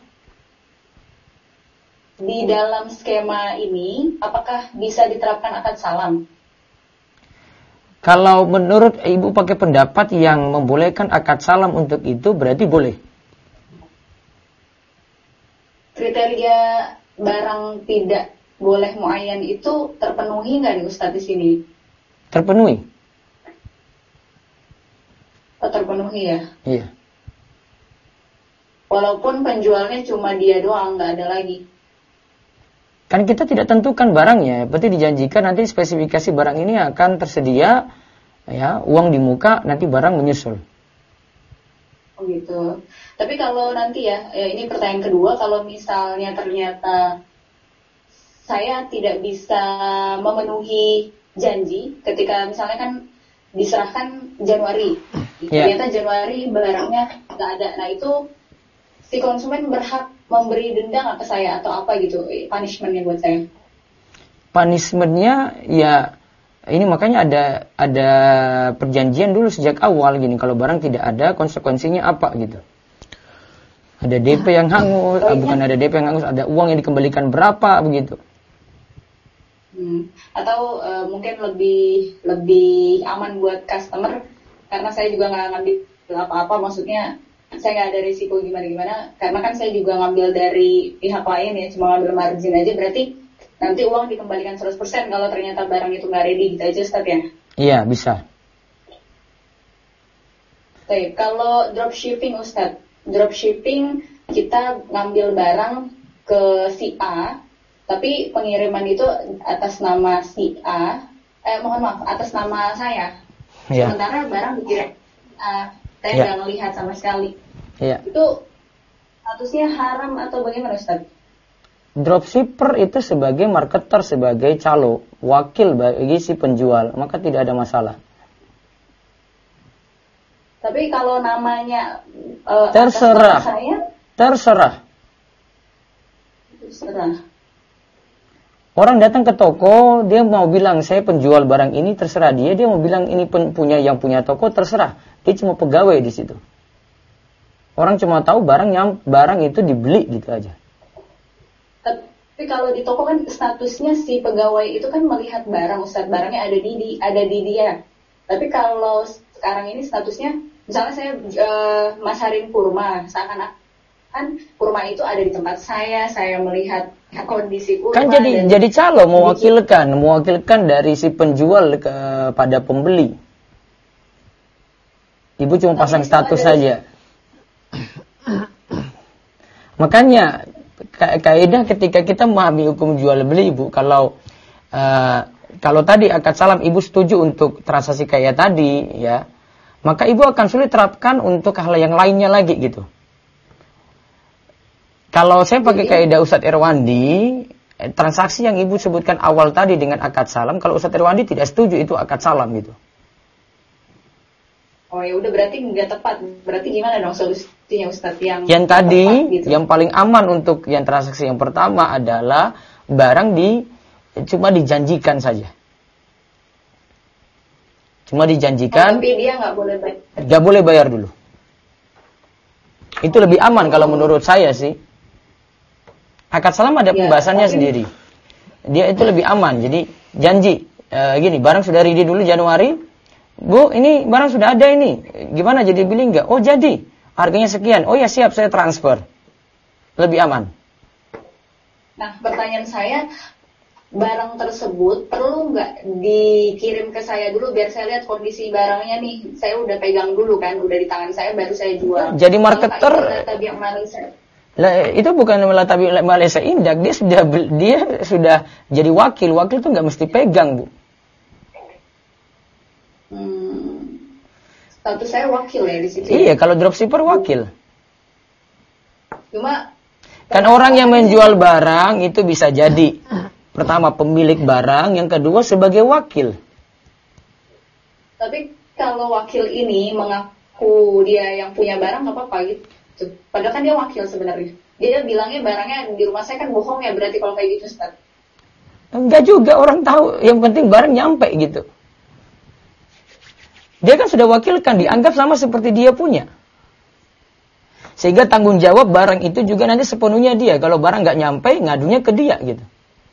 E: Di dalam skema ini, apakah bisa diterapkan akad salam?
A: Kalau menurut ibu pakai pendapat yang membolehkan akad salam untuk itu, berarti boleh.
E: Kriteria barang tidak boleh muayyan itu terpenuhi nggak nih Ustaz di sini?
A: Terpenuhi.
E: Oh, terpenuhi ya?
A: Iya.
E: Walaupun penjualnya cuma dia doang, nggak ada lagi.
A: Kan kita tidak tentukan barangnya, berarti dijanjikan nanti spesifikasi barang ini akan tersedia, ya, uang di muka, nanti barang menyusul.
E: Oh gitu. Tapi kalau nanti ya ini pertanyaan kedua, kalau misalnya ternyata saya tidak bisa memenuhi janji, ketika misalnya kan diserahkan Januari, ternyata Januari barangnya nggak ada, nah itu si konsumen berhak memberi denda nggak ke saya atau apa gitu punishmentnya buat saya?
A: punishment-nya ya ini makanya ada perjanjian dulu sejak awal gini, kalau barang tidak ada konsekuensinya apa gitu. Ada DP yang hangus, bukan ada DP yang hangus, ada uang yang dikembalikan berapa begitu.
E: Atau mungkin lebih aman buat customer karena saya juga nggak ngambil apa-apa, maksudnya saya nggak ada risiko gimana-gimana karena kan saya juga ngambil dari pihak lain ya, cuma ngambil margin aja, berarti nanti uang dikembalikan 100% kalau ternyata barang itu nggak ready gitu aja Ustaz ya?
A: Iya, bisa.
E: Oke, kalau dropshipping Ustaz, dropshipping kita ngambil barang ke si A, tapi pengiriman itu atas nama si A, atas nama saya.
A: Iya.
E: Sementara barang dikirim saya nggak melihat sama sekali.
A: Iya.
E: Itu statusnya haram atau bagaimana Ustaz?
A: Dropshipper itu sebagai marketer, sebagai calo, wakil bagi si penjual, maka tidak ada masalah.
E: Tapi kalau namanya
A: terserah.
E: atas nama saya,
A: Terserah. Orang datang ke toko, dia mau bilang saya penjual barang ini, terserah dia. Dia mau bilang ini yang punya toko, terserah. Dia cuma pegawai di situ. Orang cuma tahu barang itu dibeli gitu aja.
E: Tapi kalau di toko kan statusnya si pegawai itu kan melihat barang, Ustaz, barangnya ada di dia. Tapi kalau sekarang ini statusnya, misalnya saya masarin kurma, seakan-akan kurma itu ada di tempat saya melihat kondisi kurma.
A: Kan jadi calo, mewakilkan dari si penjual kepada pembeli. Ibu cuma pasang status saja. Makanya kaidah ketika kita memahami hukum jual beli, Ibu, kalau tadi akad salam Ibu setuju untuk transaksi kayak tadi ya, maka Ibu akan sulit terapkan untuk hal yang lainnya lagi gitu. Kalau saya pakai kaidah Ustadz Irwandi, transaksi yang Ibu sebutkan awal tadi dengan akad salam, kalau Ustadz Irwandi tidak setuju itu akad salam gitu.
E: Oh ya udah, berarti nggak tepat. Berarti gimana dong solusinya Ustadz yang
A: tadi
E: tepat, gitu?
A: Yang paling aman untuk yang transaksi yang pertama adalah barang cuma dijanjikan saja. Cuma dijanjikan.
E: Tapi dia nggak boleh bayar.
A: Nggak boleh bayar dulu. Itu lebih aman kalau menurut saya sih. Akad salam ada pembahasannya sendiri. Dia itu lebih aman. Jadi janji gini, barang sudah ready dulu Januari. Bu, ini barang sudah ada ini. Gimana, jadi beli nggak? Oh jadi. Harganya sekian. Oh ya siap, saya transfer. Lebih aman.
E: Nah, pertanyaan saya, barang tersebut perlu nggak dikirim ke saya dulu biar saya lihat kondisi barangnya nih. Saya udah pegang dulu kan, udah di tangan saya, baru saya jual.
A: Jadi marketer. Lah, itu bukan melatabi Malaysia Indak. Dia sudah jadi wakil. Wakil itu nggak mesti pegang, Bu.
E: Status saya wakil ya di situ.
A: Iya, kalau dropshipper wakil.
E: Cuma
A: kan orang yang menjual barang itu bisa jadi pertama pemilik barang, yang kedua sebagai wakil.
E: Tapi kalau wakil ini mengaku dia yang punya barang nggak apa-apa gitu. Padahal kan dia wakil sebenarnya. Dia bilangnya barangnya di rumah saya, kan bohong ya berarti kalau kayak gitu, Ustaz.
A: Enggak juga, orang tahu, yang penting barang nyampe gitu. Dia kan sudah wakilkan, dianggap sama seperti dia punya. Sehingga tanggung jawab barang itu juga nanti sepenuhnya dia. Kalau barang nggak nyampe, ngadunya ke dia gitu.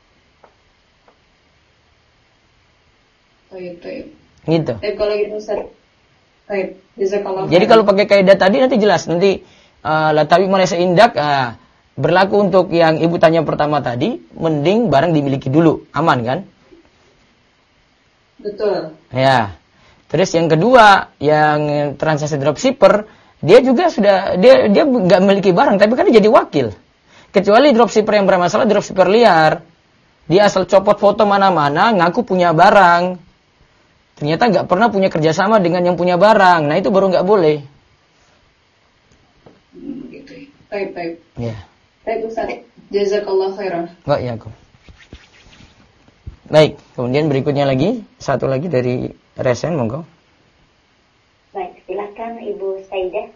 A: Gitu.
E: Kalau gitu Ustaz.
A: Jadi kalau pakai kaidah tadi nanti jelas. Nanti latawi Malaysia Indak berlaku untuk yang Ibu tanya pertama tadi, mending barang dimiliki dulu, aman kan?
E: Betul.
A: Ya. Terus yang kedua, yang transaksi dropshipper, dia juga dia nggak memiliki barang, tapi kan dia jadi wakil. Kecuali dropshipper yang bermasalah, dropshipper liar. Dia asal copot foto mana-mana, ngaku punya barang. Ternyata nggak pernah punya kerjasama dengan yang punya barang. Nah itu baru nggak boleh.
E: Gitu. Baik.
A: Ya.
E: Baik Ustaz. Jazakallah khairan.
A: Wa'alaikum. Baik, kemudian berikutnya lagi, satu lagi dari Resen, monggo.
C: Baik, silakan Ibu Saidah.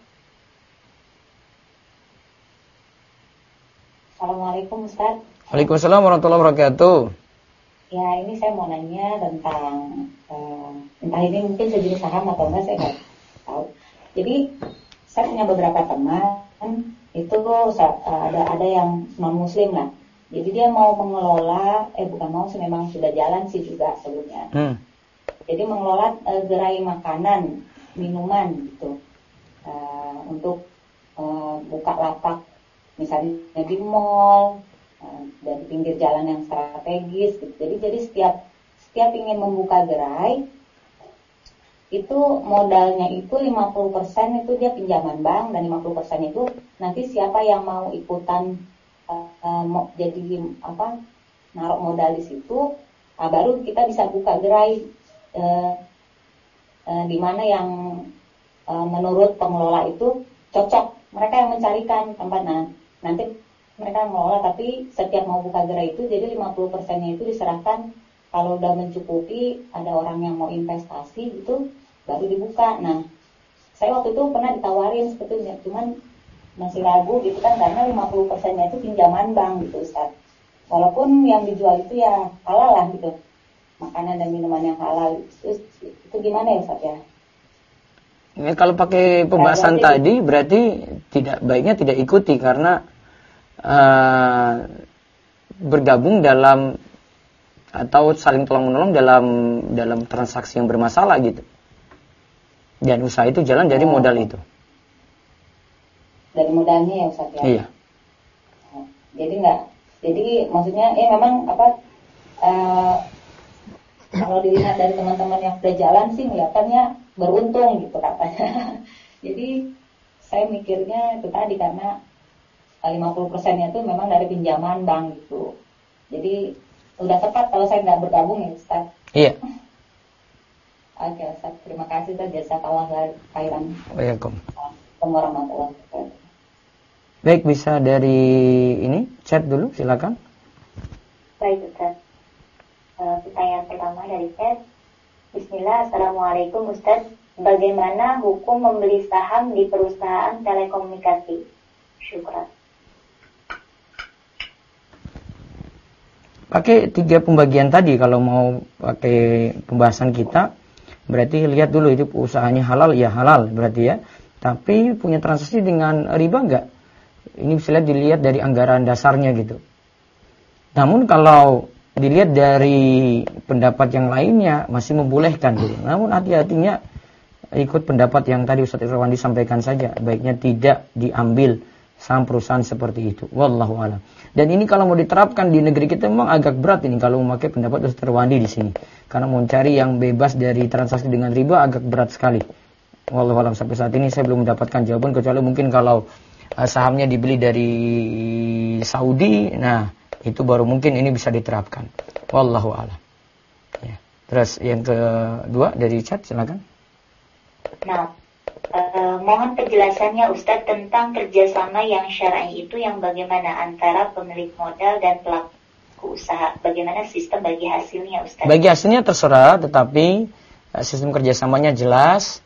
C: Assalamualaikum Ustaz.
A: Waalaikumsalam warahmatullahi wabarakatuh.
C: Ya, ini saya mau nanya tentang entah ini mungkin sejenis saham atau enggak, saya nggak tahu. Jadi saya punya beberapa teman itu ada yang non muslim lah. Jadi dia mau mengelola, bukan mau sih, memang sudah jalan sih juga sebelumnya. Jadi mengelola gerai makanan, minuman gitu, untuk buka lapak misalnya di mall, dari pinggir jalan yang strategis gitu. Jadi setiap ingin membuka gerai itu modalnya itu 50% itu dia pinjaman bank, dan 50% itu nanti siapa yang mau ikutan jadi naruh modal di situ, baru kita bisa buka gerai di mana yang menurut pengelola itu cocok. Mereka yang mencarikan tempat, nanti mereka mengelola, tapi setiap mau buka gerai itu jadi 50%-nya itu diserahkan. Kalau udah mencukupi, ada orang yang mau investasi gitu, baru dibuka. Nah, saya waktu itu pernah ditawarin sebetulnya, cuman masih ragu gitu kan, karena 50%-nya itu pinjaman bank gitu, Ustaz. Walaupun yang dijual itu ya halal lah gitu, makanan dan minuman yang halal. Itu gimana ya, Ustaz ya?
A: Ini kalau pakai pembahasan tadi berarti baiknya tidak ikuti, karena bergabung dalam atau saling tolong-menolong dalam transaksi yang bermasalah gitu. Dan usaha itu jalan dari modal itu.
C: Dari modalnya ya, Ustaz ya?
A: Iya.
C: Jadi maksudnya memang kalau dilihat dari teman-teman yang sudah jalan sih kelihatannya beruntung gitu katanya. Jadi saya mikirnya itu tadi, karena 50%-nya itu memang dari pinjaman bank gitu. Jadi udah tepat kalau saya nggak bergabung ya, Ustaz. Iya. Oke, Ustaz. Terima kasih, Ustaz. Jazakallah khairan.
A: Waalaikumsalam
C: warahmatullahi wabarakatuh.
A: Baik, bisa dari ini chat dulu, silakan.
C: Baik, Ustaz. Pertanyaan pertama dari chat. Bismillah, Assalamualaikum Ustaz. Bagaimana hukum membeli saham di perusahaan telekomunikasi? Syukran.
A: Pakai 3 pembagian tadi, kalau mau pakai pembahasan kita, berarti lihat dulu itu usahanya halal, ya halal berarti ya. Tapi punya transaksi dengan riba enggak? Ini bisa dilihat dari anggaran dasarnya gitu. Namun kalau dilihat dari pendapat yang lainnya masih membolehkan gitu. Namun hati-hatinya ikut pendapat yang tadi Ustaz Irwandi sampaikan saja. Baiknya tidak diambil saham perusahaan seperti itu. Wallahu a'lam. Dan ini kalau mau diterapkan di negeri kita memang agak berat ini kalau memakai pendapat Ustaz Irwandi di sini. Karena mau cari yang bebas dari transaksi dengan riba agak berat sekali. Wallahu a'lam, sampai saat ini saya belum mendapatkan jawaban, kecuali mungkin kalau sahamnya dibeli dari Saudi, nah itu baru mungkin ini bisa diterapkan. Wallahu a'lam. Ya. Terus yang kedua dari chat, silakan.
C: Nah, mohon penjelasannya Ustadz tentang kerjasama yang syar'i itu yang bagaimana antara pemilik modal dan pelaku usaha. Bagaimana sistem bagi hasilnya Ustadz?
A: Bagi hasilnya terserah, tetapi sistem kerjasamanya jelas.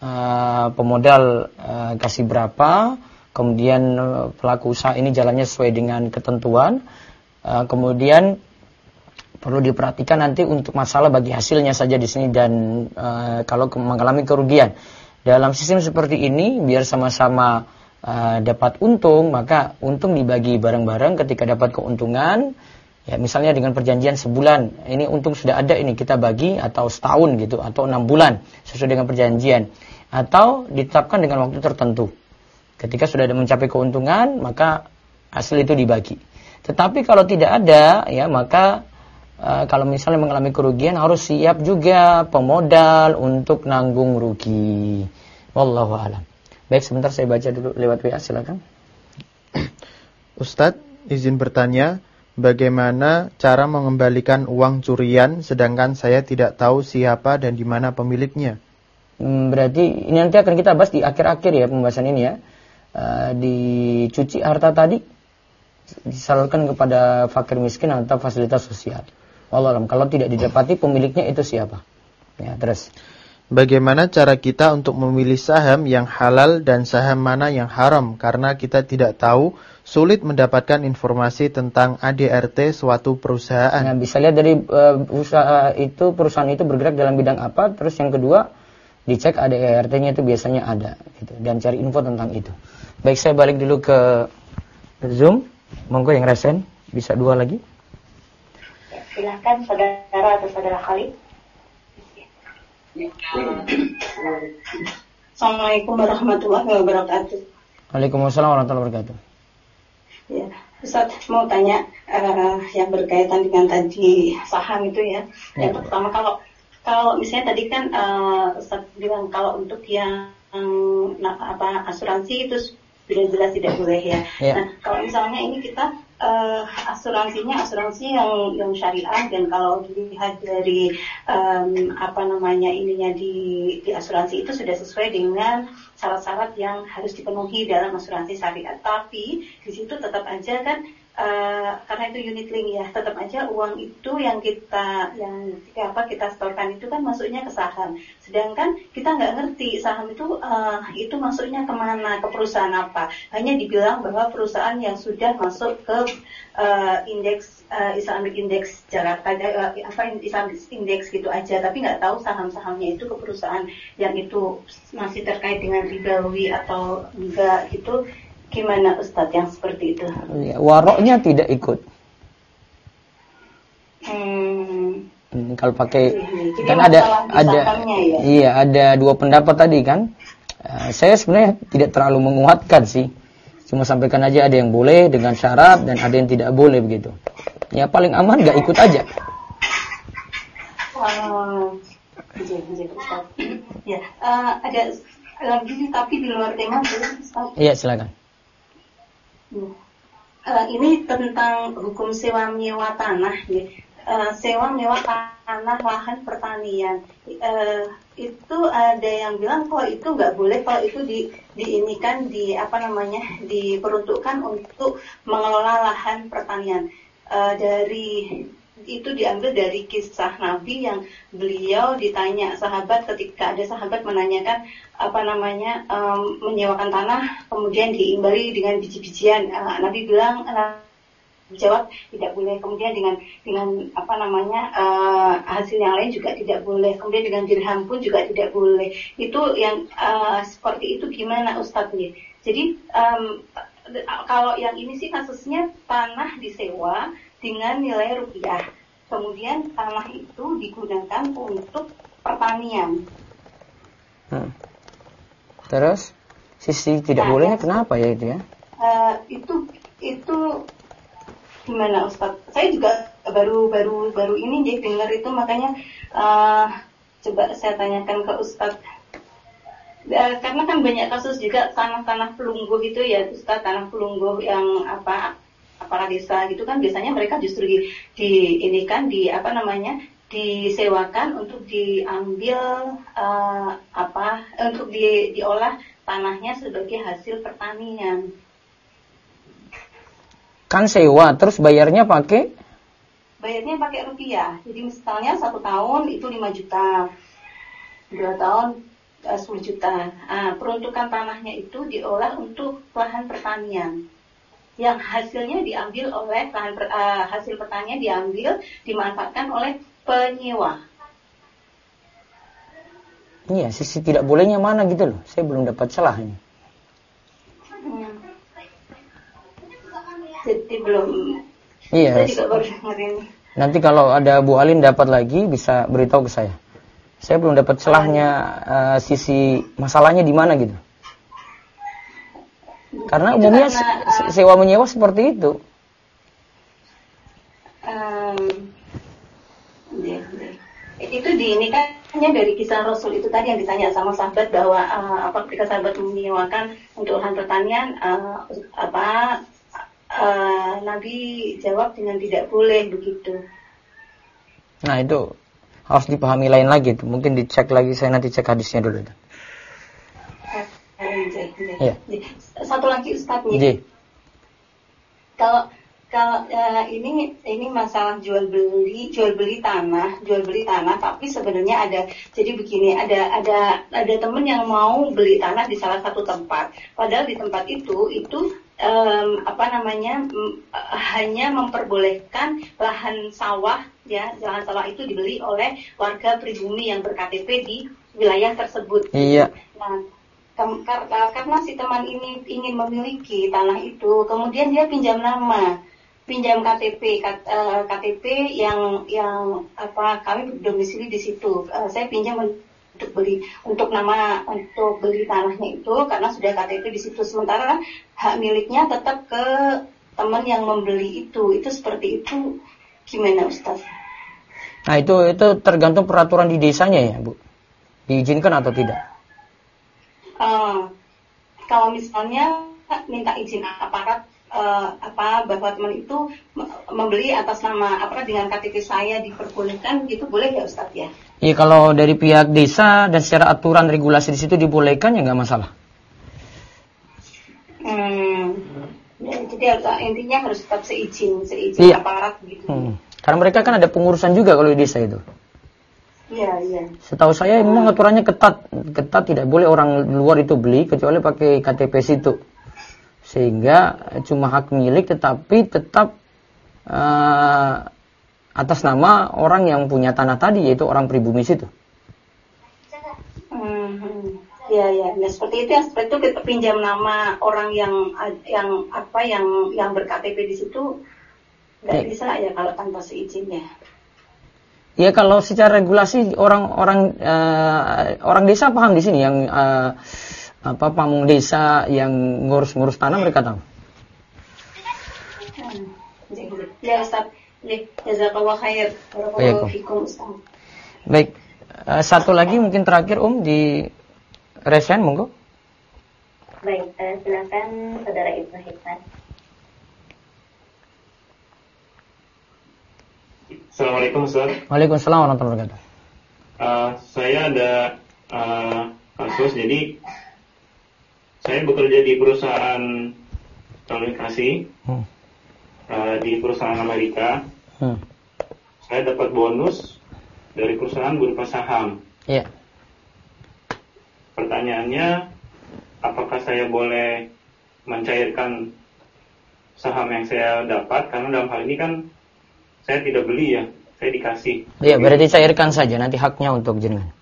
A: Pemodal kasih berapa, kemudian pelaku usaha ini jalannya sesuai dengan ketentuan. Kemudian perlu diperhatikan nanti untuk masalah bagi hasilnya saja di sini, dan kalau mengalami kerugian dalam sistem seperti ini biar sama-sama dapat untung, maka untung dibagi bareng-bareng. Ketika dapat keuntungan, ya misalnya dengan perjanjian sebulan, ini untung sudah ada, ini kita bagi, atau setahun gitu, atau 6 bulan sesuai dengan perjanjian, atau ditetapkan dengan waktu tertentu. Ketika sudah ada mencapai keuntungan, maka hasil itu dibagi. Tetapi kalau tidak ada, ya maka kalau misalnya mengalami kerugian harus siap juga pemodal untuk nanggung rugi. Wallahu a'lam. Baik, sebentar saya baca dulu lewat WA, silakan.
B: Ustadz, izin bertanya, bagaimana cara mengembalikan uang curian sedangkan saya tidak tahu siapa dan di mana pemiliknya?
A: Berarti ini nanti akan kita bahas di akhir-akhir ya pembahasan ini ya. Dicuci harta tadi disalurkan kepada fakir miskin atau fasilitas sosial. Wallahualam, kalau tidak didapati pemiliknya itu siapa? Ya, terus.
B: Bagaimana cara kita untuk memilih saham yang halal dan saham mana yang haram? Karena kita tidak tahu sulit mendapatkan informasi tentang ADRT suatu perusahaan.
A: Nah, bisa lihat dari perusahaan itu bergerak dalam bidang apa. Terus yang kedua, dicek ADRT-nya itu biasanya ada gitu, dan cari info tentang itu. Baik, saya balik dulu ke Zoom. Monggo yang resen bisa 2 lagi.
C: Silahkan saudara atau saudara Khalid.
D: Assalamualaikum warahmatullahi wabarakatuh.
A: Waalaikumsalam warahmatullahi wabarakatuh.
D: Ya, Ustaz mau tanya yang berkaitan dengan tadi saham itu ya. Yang pertama, kalau misalnya tadi kan Ustaz bilang kalau untuk yang asuransi itu sudah jelas tidak boleh ya. Nah, kalau misalnya ini kita asuransinya asuransi yang syariah, dan kalau dilihat dari ininya di asuransi itu sudah sesuai dengan syarat-syarat yang harus dipenuhi dalam asuransi syariah. Tapi di situ tetap aja kan karena itu unit link ya, tetap aja uang itu yang kita setorkan itu kan masuknya ke saham. Sedangkan kita nggak ngerti saham itu masuknya kemana, ke perusahaan apa. Hanya dibilang bahwa perusahaan yang sudah masuk ke indeks Islamic Index Jakarta, Islamic Index gitu aja. Tapi nggak tahu saham-sahamnya itu ke perusahaan yang itu masih terkait dengan ribawi atau enggak gitu. Gimana Ustadz yang seperti itu?
A: Ya, waroknya tidak ikut. Kalau pakai kan ada ya? Iya, ada 2 pendapat tadi kan. Saya sebenarnya tidak terlalu menguatkan sih. Cuma sampaikan aja ada yang boleh dengan syarat dan ada yang tidak boleh begitu. Ya paling aman nggak ikut aja.
D: Ya, ada lagi tapi di luar tema boleh Ustaz?
A: Iya, silakan.
D: Ini tentang hukum sewa menyewa tanah ya. Sewa menyewa tanah lahan pertanian itu ada yang bilang kalau itu nggak boleh, kalau itu diperuntukkan untuk mengelola lahan pertanian. Itu diambil dari kisah Nabi yang beliau ditanya sahabat ketika ada sahabat menanyakan menyewakan tanah kemudian diimbari dengan biji-bijian. Nabi bilang jawab tidak boleh. Kemudian dengan hasil yang lain juga tidak boleh. Kemudian dengan dirham pun juga tidak boleh. Itu yang seperti itu gimana Ustadz nih? Jadi kalau yang ini sih kasusnya tanah disewa dengan nilai rupiah. Kemudian tanah itu digunakan untuk pertanian.
A: Terus sisi tidak bolehnya kenapa ya itu ya?
D: Itu gimana Ustaz? Saya juga baru ini jadi dengar itu, makanya coba saya tanyakan ke Ustaz. Karena kan banyak kasus juga tanah-tanah pelungguh itu ya Ustaz, tanah pelungguh yang para desa gitu kan biasanya mereka justru disewakan untuk diambil untuk diolah tanahnya sebagai hasil pertanian.
A: Kan sewa, terus bayarnya pakai
D: rupiah. Jadi misalnya 1 tahun itu 5 juta, 2 tahun 10 juta. Peruntukan tanahnya itu diolah untuk lahan pertanian. Yang hasilnya diambil oleh hasil pertanian dimanfaatkan oleh penyewa.
A: Iya, sisi tidak bolehnya mana gitu loh. Saya belum dapat celahnya.
D: Jadi belum.
A: Iya. Nanti kalau ada Bu Alin dapat lagi bisa beritahu ke saya. Saya belum dapat celahnya sisi masalahnya di mana gitu. Karena umumnya sewa menyewa seperti itu.
D: Itu hanya dari kisah Rasul itu tadi yang ditanya sama sahabat bahwa ketika sahabat menyewakan untuk lahan pertanian Nabi jawab dengan tidak boleh begitu.
A: Nah itu harus dipahami lain lagi tuh. Mungkin dicek lagi, saya nanti cek hadisnya dulu.
D: Ya. Satu lagi Ustaz nih. Kalau ini masalah jual beli tanah, tapi sebenarnya jadi begini, ada teman yang mau beli tanah di salah satu tempat, padahal di tempat itu
F: hanya memperbolehkan lahan sawah, ya, lahan sawah itu dibeli oleh warga pribumi yang ber-KTP di wilayah tersebut.
A: Iya.
F: Nah, karena si teman ini ingin memiliki tanah itu, kemudian dia pinjam KTP yang kami berdomisili di situ. Saya pinjam untuk beli tanahnya itu karena sudah KTP di situ. Sementara hak miliknya tetap ke teman yang membeli itu. Itu seperti itu. Gimana, Ustaz?
A: Nah, itu tergantung peraturan di desanya ya, Bu. Diizinkan atau tidak?
F: Kalau misalnya minta izin aparat bahwa teman itu membeli atas nama dengan KTP saya diperbolehkan, gitu boleh ya, Ustaz ya?
A: Iya, kalau dari pihak desa dan secara aturan regulasi di situ dibolehkan ya nggak masalah.
F: Jadi intinya harus tetap seizin
A: iya.
F: Aparat gitu.
A: Karena mereka kan ada pengurusan juga kalau di desa itu.
F: Iya.
A: Setahu saya memang aturannya ketat tidak boleh orang luar itu beli kecuali pakai KTP situ. Sehingga cuma hak milik tetapi tetap atas nama orang yang punya tanah tadi, yaitu orang pribumi situ.
F: Ya. Nah, seperti itu kita pinjam nama orang yang ber-KTP di situ, nggak bisa ya kalau tanpa seizinnya.
A: Ya, kalau secara regulasi orang desa paham di sini, yang pamung desa yang ngurus tanah mereka tahu.
F: Ya, Ustaz. Jazakallah khair. Barakallahu fikum, Ustaz.
A: Baik, satu lagi mungkin terakhir di Resen, monggo.
G: Baik, silakan Saudara Ibnu Hikmat.
H: Assalamualaikum, Ustaz.
A: Waalaikumsalam warahmatullahi wabarakatuh.
H: Saya ada kasus, jadi saya bekerja di perusahaan telekomunikasi, di perusahaan Amerika. Saya dapat bonus dari perusahaan berupa saham.
A: Iya.
H: Pertanyaannya, apakah saya boleh mencairkan saham yang saya dapat? Karena dalam hal ini kan saya tidak beli ya, saya dikasih.
A: Iya, berarti cairkan saja, nanti haknya untuk jenengan.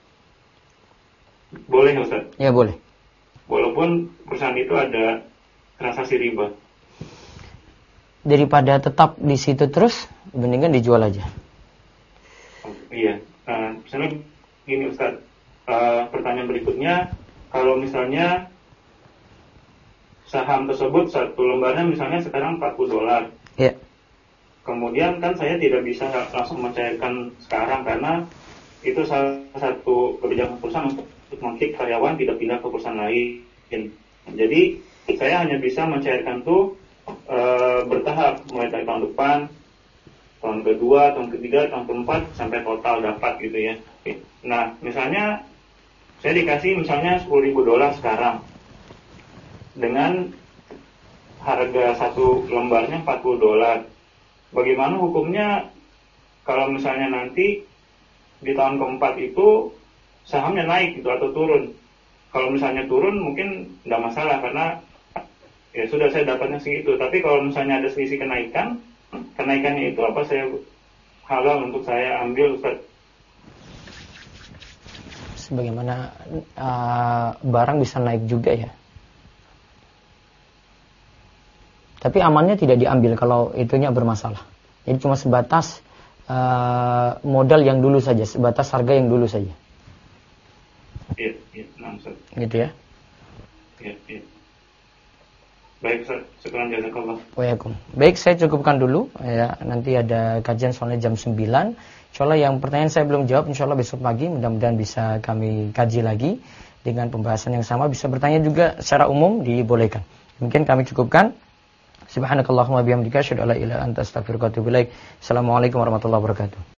H: Boleh, Ustaz?
A: Ya, boleh.
H: Walaupun perusahaan itu ada transaksi riba.
A: Daripada tetap di situ terus, mendingan dijual aja.
H: Iya. Misalnya gini, Ustaz. Pertanyaan berikutnya, kalau misalnya saham tersebut satu lembarnya misalnya sekarang $40.
A: Iya.
H: Kemudian kan saya tidak bisa langsung mencairkan sekarang karena itu salah satu kebijakan perusahaan untuk mengkick karyawan tidak pindah ke perusahaan lain. Jadi saya hanya bisa mencairkan itu bertahap, mulai dari tahun depan, tahun kedua, tahun ketiga, tahun keempat sampai total dapat gitu ya. Nah, misalnya saya dikasih misalnya $10.000 sekarang dengan harga satu lembarnya $40. Bagaimana hukumnya kalau misalnya nanti di tahun keempat itu sahamnya naik gitu atau turun? Kalau misalnya turun mungkin tidak masalah karena ya sudah saya dapatnya segitu. Tapi kalau misalnya ada selisih kenaikannya itu apa saya halal untuk saya ambil, Ustaz?
A: Sebagaimana barang bisa naik juga ya. Tapi amannya tidak diambil kalau itunya bermasalah. Jadi cuma sebatas modal yang dulu saja, sebatas harga yang dulu saja.
H: Iya, Ustaz.
A: Gitu ya.
H: Iya. Baik, Ustaz. Syukran jazakallah.
A: Waalaikumsalam. Baik, saya cukupkan dulu ya. Nanti ada kajian soalnya jam 9. Insyaallah yang pertanyaan saya belum jawab, insyaallah besok pagi mudah-mudahan bisa kami kaji lagi dengan pembahasan yang sama. Bisa bertanya juga secara umum dibolehkan. Mungkin kami cukupkan. Subhanakallahumma bihamdika asyhadu an la ilaha illa anta astaghfiruka wa atubu ilaik. Assalamualaikum warahmatullahi wabarakatuh.